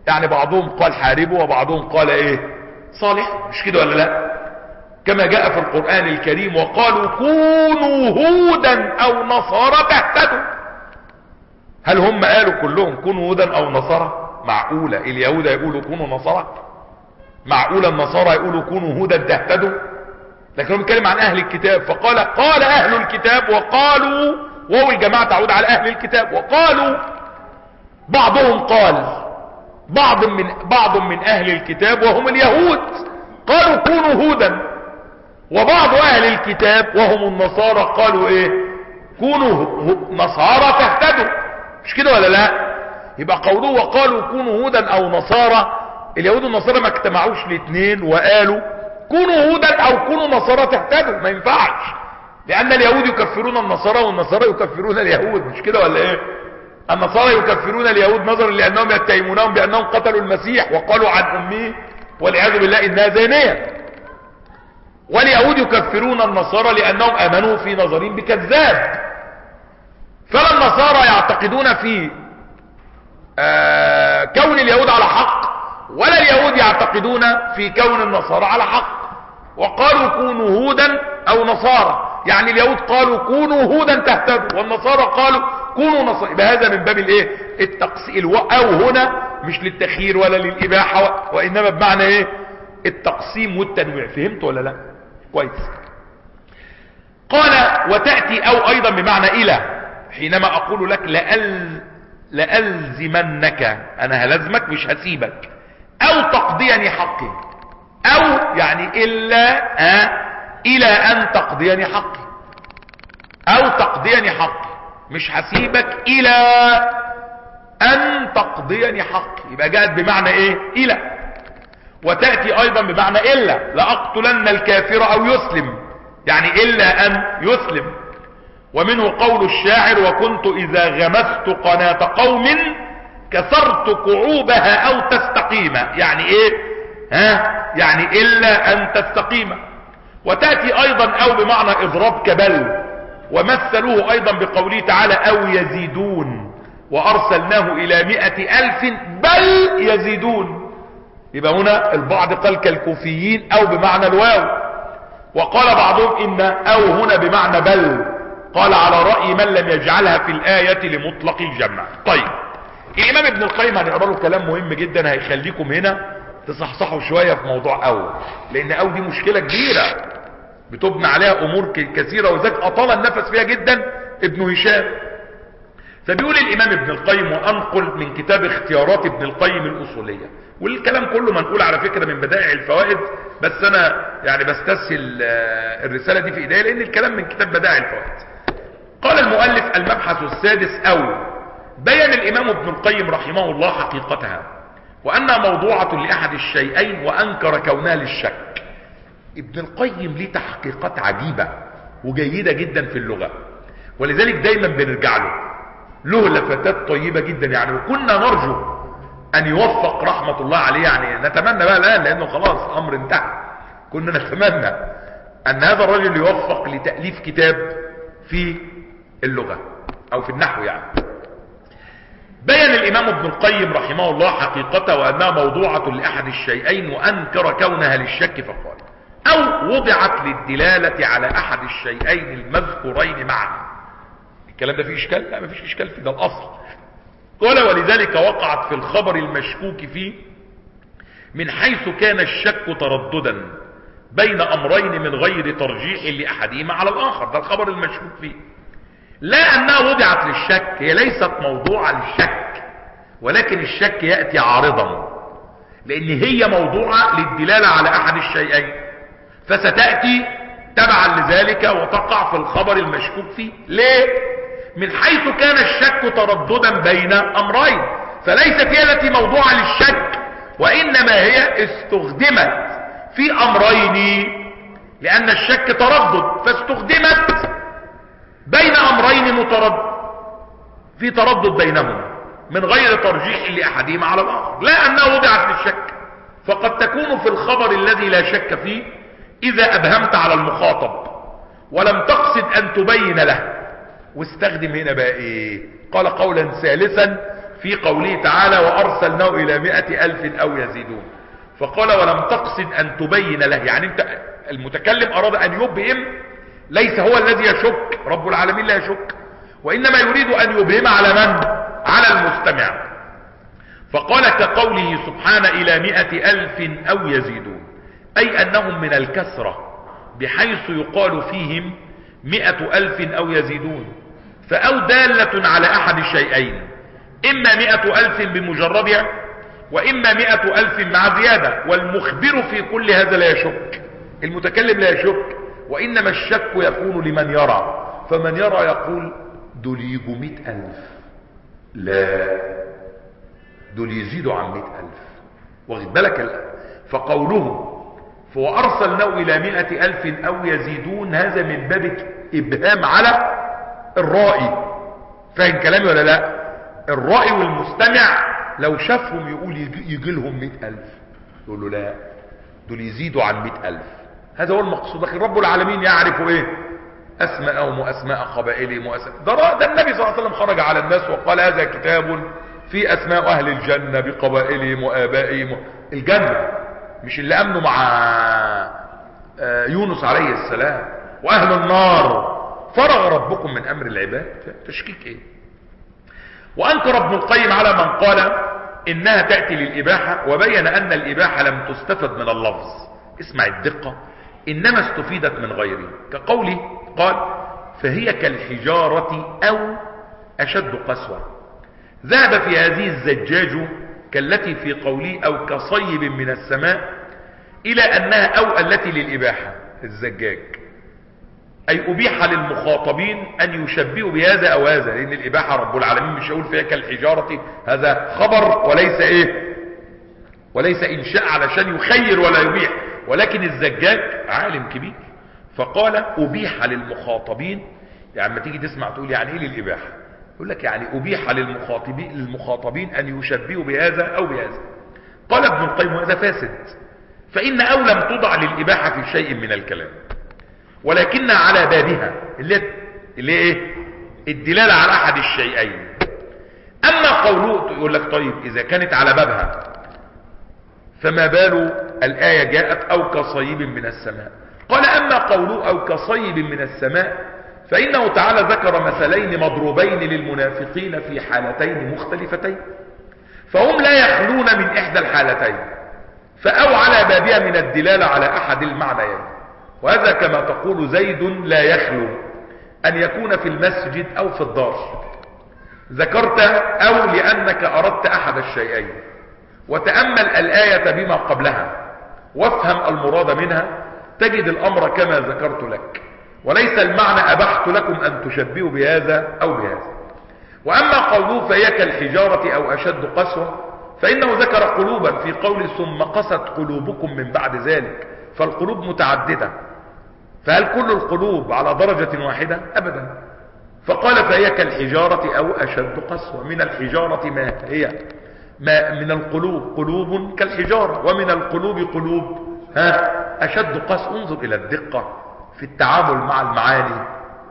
يعني بعضهم قال حاربوا وبعضهم قال ايه صالح، مش كده ولا لا؟ كما جاء في القرآن الكريم وقالوا كونوا هودا او نصارى تهتدوا. هل هم قالوا كلهم كونوا هودا او نصارى؟ معقولة اليهود يقولوا كونوا نصارى؟ معقولة النصارى يقولوا كونوا هودا تهتدوا؟ لكن هم بيتكلم عن اهل الكتاب، فقال قال اهل الكتاب وقالوا، واو الجماعة تعود على اهل الكتاب، وقالوا بعضهم قال بعض من بعض من اهل الكتاب وهم اليهود قالوا كونوا هودا، وبعض اهل الكتاب وهم النصارى قالوا ايه كونوا نصارى تهتدوا، مش كده ولا لا؟ يبقى قوله وقالوا كونوا هودا او نصارى، اليهود والنصارى ما اجتمعوش الاثنين وقالوا كونوا هودا او كونوا نصارى تهتدوا، ما ينفعش، لان اليهود يكفرون النصارى والنصارى يكفرون اليهود، مش كده ولا ايه؟ النصارى يكفرون اليهود نظرا لانهم يتهمونهم بانهم قتلوا المسيح وقالوا عن امه والعياذ بالله انها زانيه، واليهود يكفرون النصارى لانهم امنوا في نظرهم بكذاب. فلا النصارى يعتقدون في آه كون اليهود على حق، ولا اليهود يعتقدون في كون النصارى على حق. وقالوا كونوا هودا او نصارى، يعني اليهود قالوا كونوا هودا تهتدوا، والنصارى قالوا كونوا نصارى. يبقى هذا من باب الايه التقسيم، او هنا مش للتخيير ولا للاباحه، وانما بمعنى ايه التقسيم والتنويع. فهمت ولا لا؟ كويس. قال وتأتي او ايضا بمعنى الى، حينما اقول لك لأل لألزمنك، انا هلزمك مش هسيبك، او تقضيني حقي، او يعني الا آه الى ان تقضيني حقي، او تقضيني حقي، مش هسيبك الى ان تقضيني حقي، يبقى جاءت بمعنى ايه الى. وتأتي ايضا بمعنى الا، لأقتلن الكافر او يسلم، يعني الا ان يسلم. ومنه قول الشاعر وكنت اذا غمست قناة قوم كسرت كعوبها او تستقيم، يعني ايه ها يعني الا ان تستقيم. وتأتي ايضا او بمعنى اضراب كبل، ومثلوه ايضا بقوله تعالى او يزيدون وارسلناه الى مئة الف بل يزيدون. يبقى هنا البعض قال كالكوفيين او بمعنى الواو، وقال بعضهم ان او هنا بمعنى بل، قال على رأي من لم يجعلها في الآية لمطلق الجمع. طيب الامام ابن القيم هنقرأ له كلام مهم جدا هيخليكم هنا تصحصحوا شوية في موضوع او، لان او دي مشكلة كبيرة بتبنى عليها امور كثيرة، وذلك اطال النفس فيها جدا ابن هشام. فبيقول الامام ابن القيم، وانقل من كتاب اختيارات ابن القيم الاصولية، والكلام كله منقول على فكرة من بدائع الفوائد، بس انا يعني بستسهل الرسالة دي في ايديا لان الكلام من كتاب بدائع الفوائد. قال المؤلف المبحث السادس او، بيان الامام ابن القيم رحمه الله حقيقتها، وانها موضوعة لاحد الشيئين وانكر كونها للشك. ابن القيم ليه تحقيقات عجيبة وجيدة جدا في اللغة، ولذلك دايما بنرجع له، له لفتات طيبة جدا يعني، وكنا نرجو ان يوفق رحمة الله عليه، يعني نتمنى بقى الان لانه خلاص امر انتهى، كنا نتمنى ان هذا الرجل يوفق لتأليف كتاب في اللغة او في النحو يعني. بيان الامام ابن القيم رحمه الله حقيقته وانها موضوعة لاحد الشيئين وانكر كونها للشك، فقال او وضعت للدلالة على احد الشيئين المذكورين معا. الكلام ده فيه اشكال؟ لا ما فيش اشكال في ده الاصل. قال ولذلك وقعت في الخبر المشكوك فيه من حيث كان الشك ترددا بين امرين من غير ترجيح لاحدهما على الاخر، ده الخبر المشكوك فيه، لا انها وضعت للشك، هي ليست موضوعة للشك، ولكن الشك يأتي عارضا، لان هي موضوعة للدلالة على احد الشيئين، فستأتي تبعا لذلك وتقع في الخبر المشكوك فيه. ليه؟ من حيث كان الشك ترددا بين امرين، فليست هي التي موضوعة للشك، وانما هي استخدمت في امرين، لان الشك تردد، فاستخدمت بين امرين متردد، في تردد بينهما من غير ترجيح لاحدهما على الاخر، لا انها وضعت للشك. فقد تكون في الخبر الذي لا شك فيه اذا ابهمت على المخاطب ولم تقصد ان تبين له. واستخدم هنا بقى ايه؟ قال قولا ثالثا في قوله تعالى وأرسلناه إلى مئة ألف أو يزيدون. فقال ولم تقصد أن تبين له، يعني انت المتكلم أراد أن يبهم، ليس هو الذي يشك، رب العالمين لا يشك، وإنما يريد أن يبهم على من؟ على المستمع. فقال كقوله سبحانه إلى مئة ألف أو يزيدون، أي أنهم من الكسرة بحيث يقال فيهم مئة ألف أو يزيدون. فأو دالة على أحد الشيئين، إما مئة ألف بمجردها وإما مئة ألف مع زيادة، والمخبر في كل هذا لا يشك، المتكلم لا يشك، وإنما الشك يكون لمن يرى، فمن يرى يقول دول يجوا مئة ألف، لا دول يزيدوا عن مئة ألف، واخد بالك؟ فقوله فأرسلناه إلى مئة ألف أو يزيدون، هذا من باب إبهام على الرائي. فاهم كلامي ولا لا؟ الرائي والمستمع لو شافهم يقول يجي لهم مئة ألف، يقول له لا دول يزيدوا عن مئة ألف. هذا هو المقصود. لكن رب العالمين يعرف ايه؟ أسماءهم وأسماء قبائلهم وأسماء ده, ده النبي صلى الله عليه وسلم خرج على الناس وقال هذا كتاب في أسماء أهل الجنة بقبائلهم وآبائهم. الجنة مش اللي أمنوا مع يونس عليه السلام، وأهل النار فرغ ربكم من أمر العباد. تشكيك ايه؟ وأنكر ابن القيم على من قال إنها تأتي للإباحة، وبين أن الإباحة لم تستفد من اللفظ، اسمع الدقة، إنما استفيدت من غيره، كقوله قال فهي كالحجارة أو أشد قسوة. ذهب في هذه الزجاج كالتي في قوله أو كصيب من السماء إلى أنها أو التي للإباحة، الزجاج، أي أبيح للمخاطبين أن يشبهوا بهذا أو هذا، لأن الإباحة رب العالمين مش يقول فيها كالحجارة، هذا خبر وليس إيه، وليس إنشاء علشان يخير ولا يبيح، ولكن الزجاج عالم كبير فقال أبيح للمخاطبين. يعني ما تيجي تسمع تقول يعني إيه للإباحة، يقول لك يعني أبيح للمخاطبين للمخاطبين أن يشبهوا بهذا أو بهذا. قال ابن القيم هذا فاسد، فإن أو لم تضع للإباحة في شيء من الكلام، ولكنها على بابها اللي اللي ايه الدلالة على احد الشيئين. اما قوله يقول لك طيب اذا كانت على بابها فما بال الآية جاءت او كصيب من السماء؟ قال اما قوله او كصيب من السماء فانه تعالى ذكر مثلين مضروبين للمنافقين في حالتين مختلفتين، فهم لا يخلون من احدى الحالتين، فاو على بابها من الدلالة على احد المعنيين. وهذا كما تقول زيد لا يخلو أن يكون في المسجد أو في الدار. ذكرت أو لأنك أردت أحد الشيئين، وتأمل الآية بما قبلها وافهم المراد منها، تجد الأمر كما ذكرت لك، وليس المعنى أبحت لكم أن تشبهوا بهذا أو بهذا. وأما قوله فهي كالحجارة أو أشد قسوة، فإنه ذكر قلوبا في قول ثم قست قلوبكم من بعد ذلك، فالقلوب متعددة، فهل كل القلوب على درجة واحدة؟ أبدا. فقال فهي كالحجارة أو أشد قسوة. من الحجارة ما هي ما من القلوب قلوب كالحجارة، ومن القلوب قلوب ها أشد قسوة. انظر إلى الدقة في التعامل مع المعاني.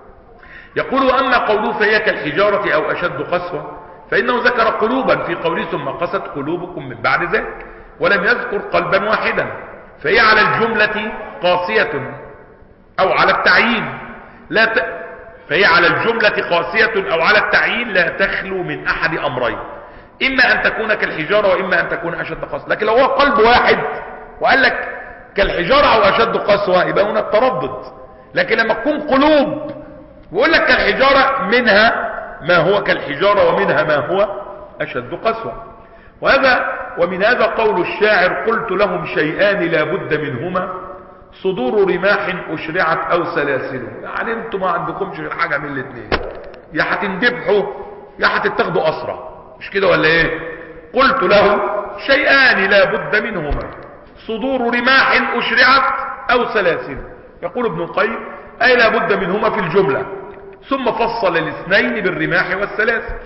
يقول أما قوله فهي كالحجارة أو أشد قسوة، فإنه ذكر قلوبا في قوله ثم قست قلوبكم من بعد ذلك، ولم يذكر قلبا واحدا، فهي على الجملة قاسية أو على التعيين لا ت... فهي على الجملة قاسية أو على التعيين لا تخلو من أحد أمرين، إما أن تكون كالحجارة وإما أن تكون أشد قسوة. لكن لو هو قلب واحد وقال لك كالحجارة أو أشد قسوة يبقى هنا التردد. لكن لما تكون قلوب ويقول لك كالحجارة، منها ما هو كالحجارة ومنها ما هو أشد قسوة. وهذا ومن هذا قول الشاعر قلت لهم شيئان لا بد منهما، صدور رماح أشرعت أو سلاسل. يعني انتم ما عندكمش غير حاجة من الاثنين، يا هتندبحوا يا هتتاخدوا أسرى، مش كده ولا ايه؟ قلت لهم شيئان لا بد منهما، صدور رماح أشرعت أو سلاسل. يقول ابن القيم أي لا بد منهما في الجملة، ثم فصل الاثنين بالرماح والسلاسل،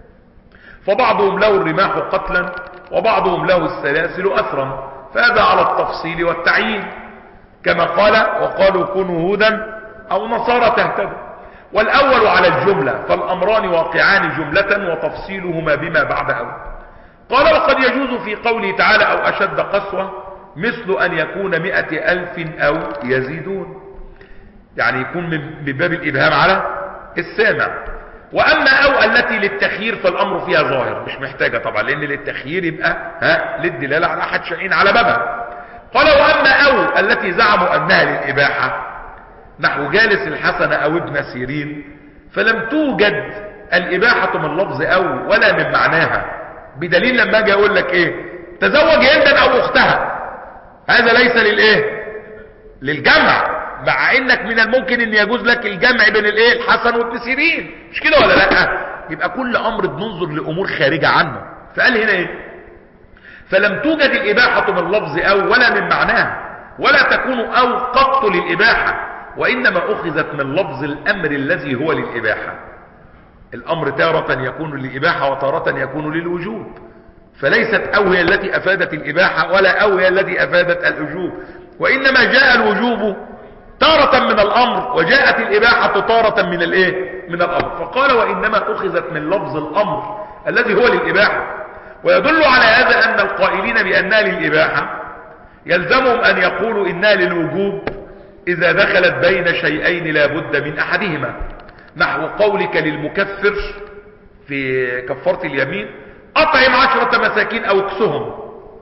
فبعضهم له الرماح قتلا وبعضهم له السلاسل أثرا، فهذا على التفصيل والتعيين، كما قال وقالوا كونوا هودا أو نصارى تهتدوا. والأول على الجملة، فالأمران واقعان جملة وتفصيلهما بما بعد أو. قال وقد يجوز في قوله تعالى أو أشد قسوة مثل أن يكون مئة ألف أو يزيدون، يعني يكون من باب الإبهام على السامع. وأما أو التي للتخيير فالأمر فيها ظاهر، مش محتاجة طبعا، لأن للتخيير يبقى ها للدلالة على أحد شيئين على بابها. قال وأما أو التي زعموا أنها للإباحة نحو جالس الحسن أو ابن سيرين فلم توجد الإباحة من لفظ أو ولا من معناها، بدليل لما أجي أقول لك إيه تزوج هندا أو أختها، هذا ليس للإيه للجمع، مع انك من الممكن ان يجوز لك الجمع بين الايه الحسن وابن سيرين، مش كده ولا لا؟ يبقى كل امر بننظر لامور خارجه عنه. فقال هنا ايه فلم توجد الاباحه من لفظ او ولا من معناها، ولا تكون او قط للاباحه، وانما اخذت من لفظ الامر الذي هو للاباحه. الامر تارة يكون للاباحه وتارة يكون للوجوب، فليست او هي التي افادت الاباحه ولا او هي التي افادت الوجوب، وانما جاء الوجوب تارة من الامر وجاءت الاباحة تارة من الايه من الامر. فقال وانما اخذت من لفظ الامر الذي هو للاباحة. ويدل على هذا ان القائلين بانها للاباحة يلزمهم ان يقولوا انها للوجوب اذا دخلت بين شيئين لا بد من احدهما، نحو قولك للمكفر في كفارة اليمين اطعم عشرة مساكين او اكسهم،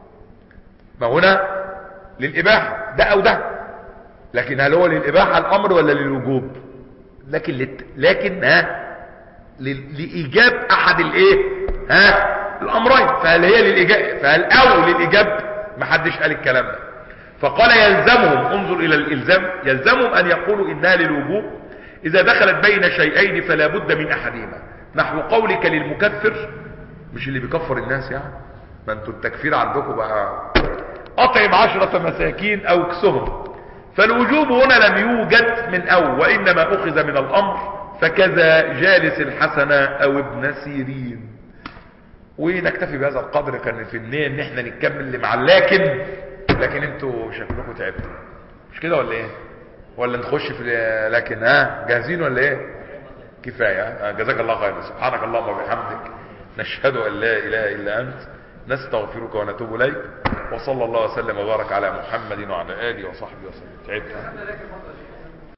ما هنا للاباحة ده او ده، لكن هل هو للإباحة الأمر ولا للوجوب؟ لكن لت... لكن ها ل... لإيجاب أحد الإيه ها الأمرين، فهل هي للإيجاب فهل أو للإيجاب؟ ما حدش قال الكلام ده. فقال يلزمهم، انظر إلى الإلزام، يلزمهم أن يقولوا إنها للوجوب إذا دخلت بين شيئين فلا بد من أحدهما، نحو قولك للمكفر، مش اللي بيكفر الناس يعني، ما انتوا التكفير عندكم بقى أطعم عشرة مساكين أو اكسهم، فالوجوب هنا لم يوجد من أو وإنما أخذ من الأمر، فكذا جالس الحسن أو ابن سيرين. ونكتفي بهذا القدر، كان في النية ان احنا نكمل مع لكن لكن انتوا شكلكم تعبتوا، مش كده ولا ايه؟ ولا نخش في لكن ها جاهزين ولا ايه؟ كفاية. جزاك الله خير. سبحانك اللهم وبحمدك نشهد ان لا اله الا انت نستغفرك ونتوب اليك، وصلى الله وسلم وبارك على محمد وعلى اله وصحبه وسلم. تعبت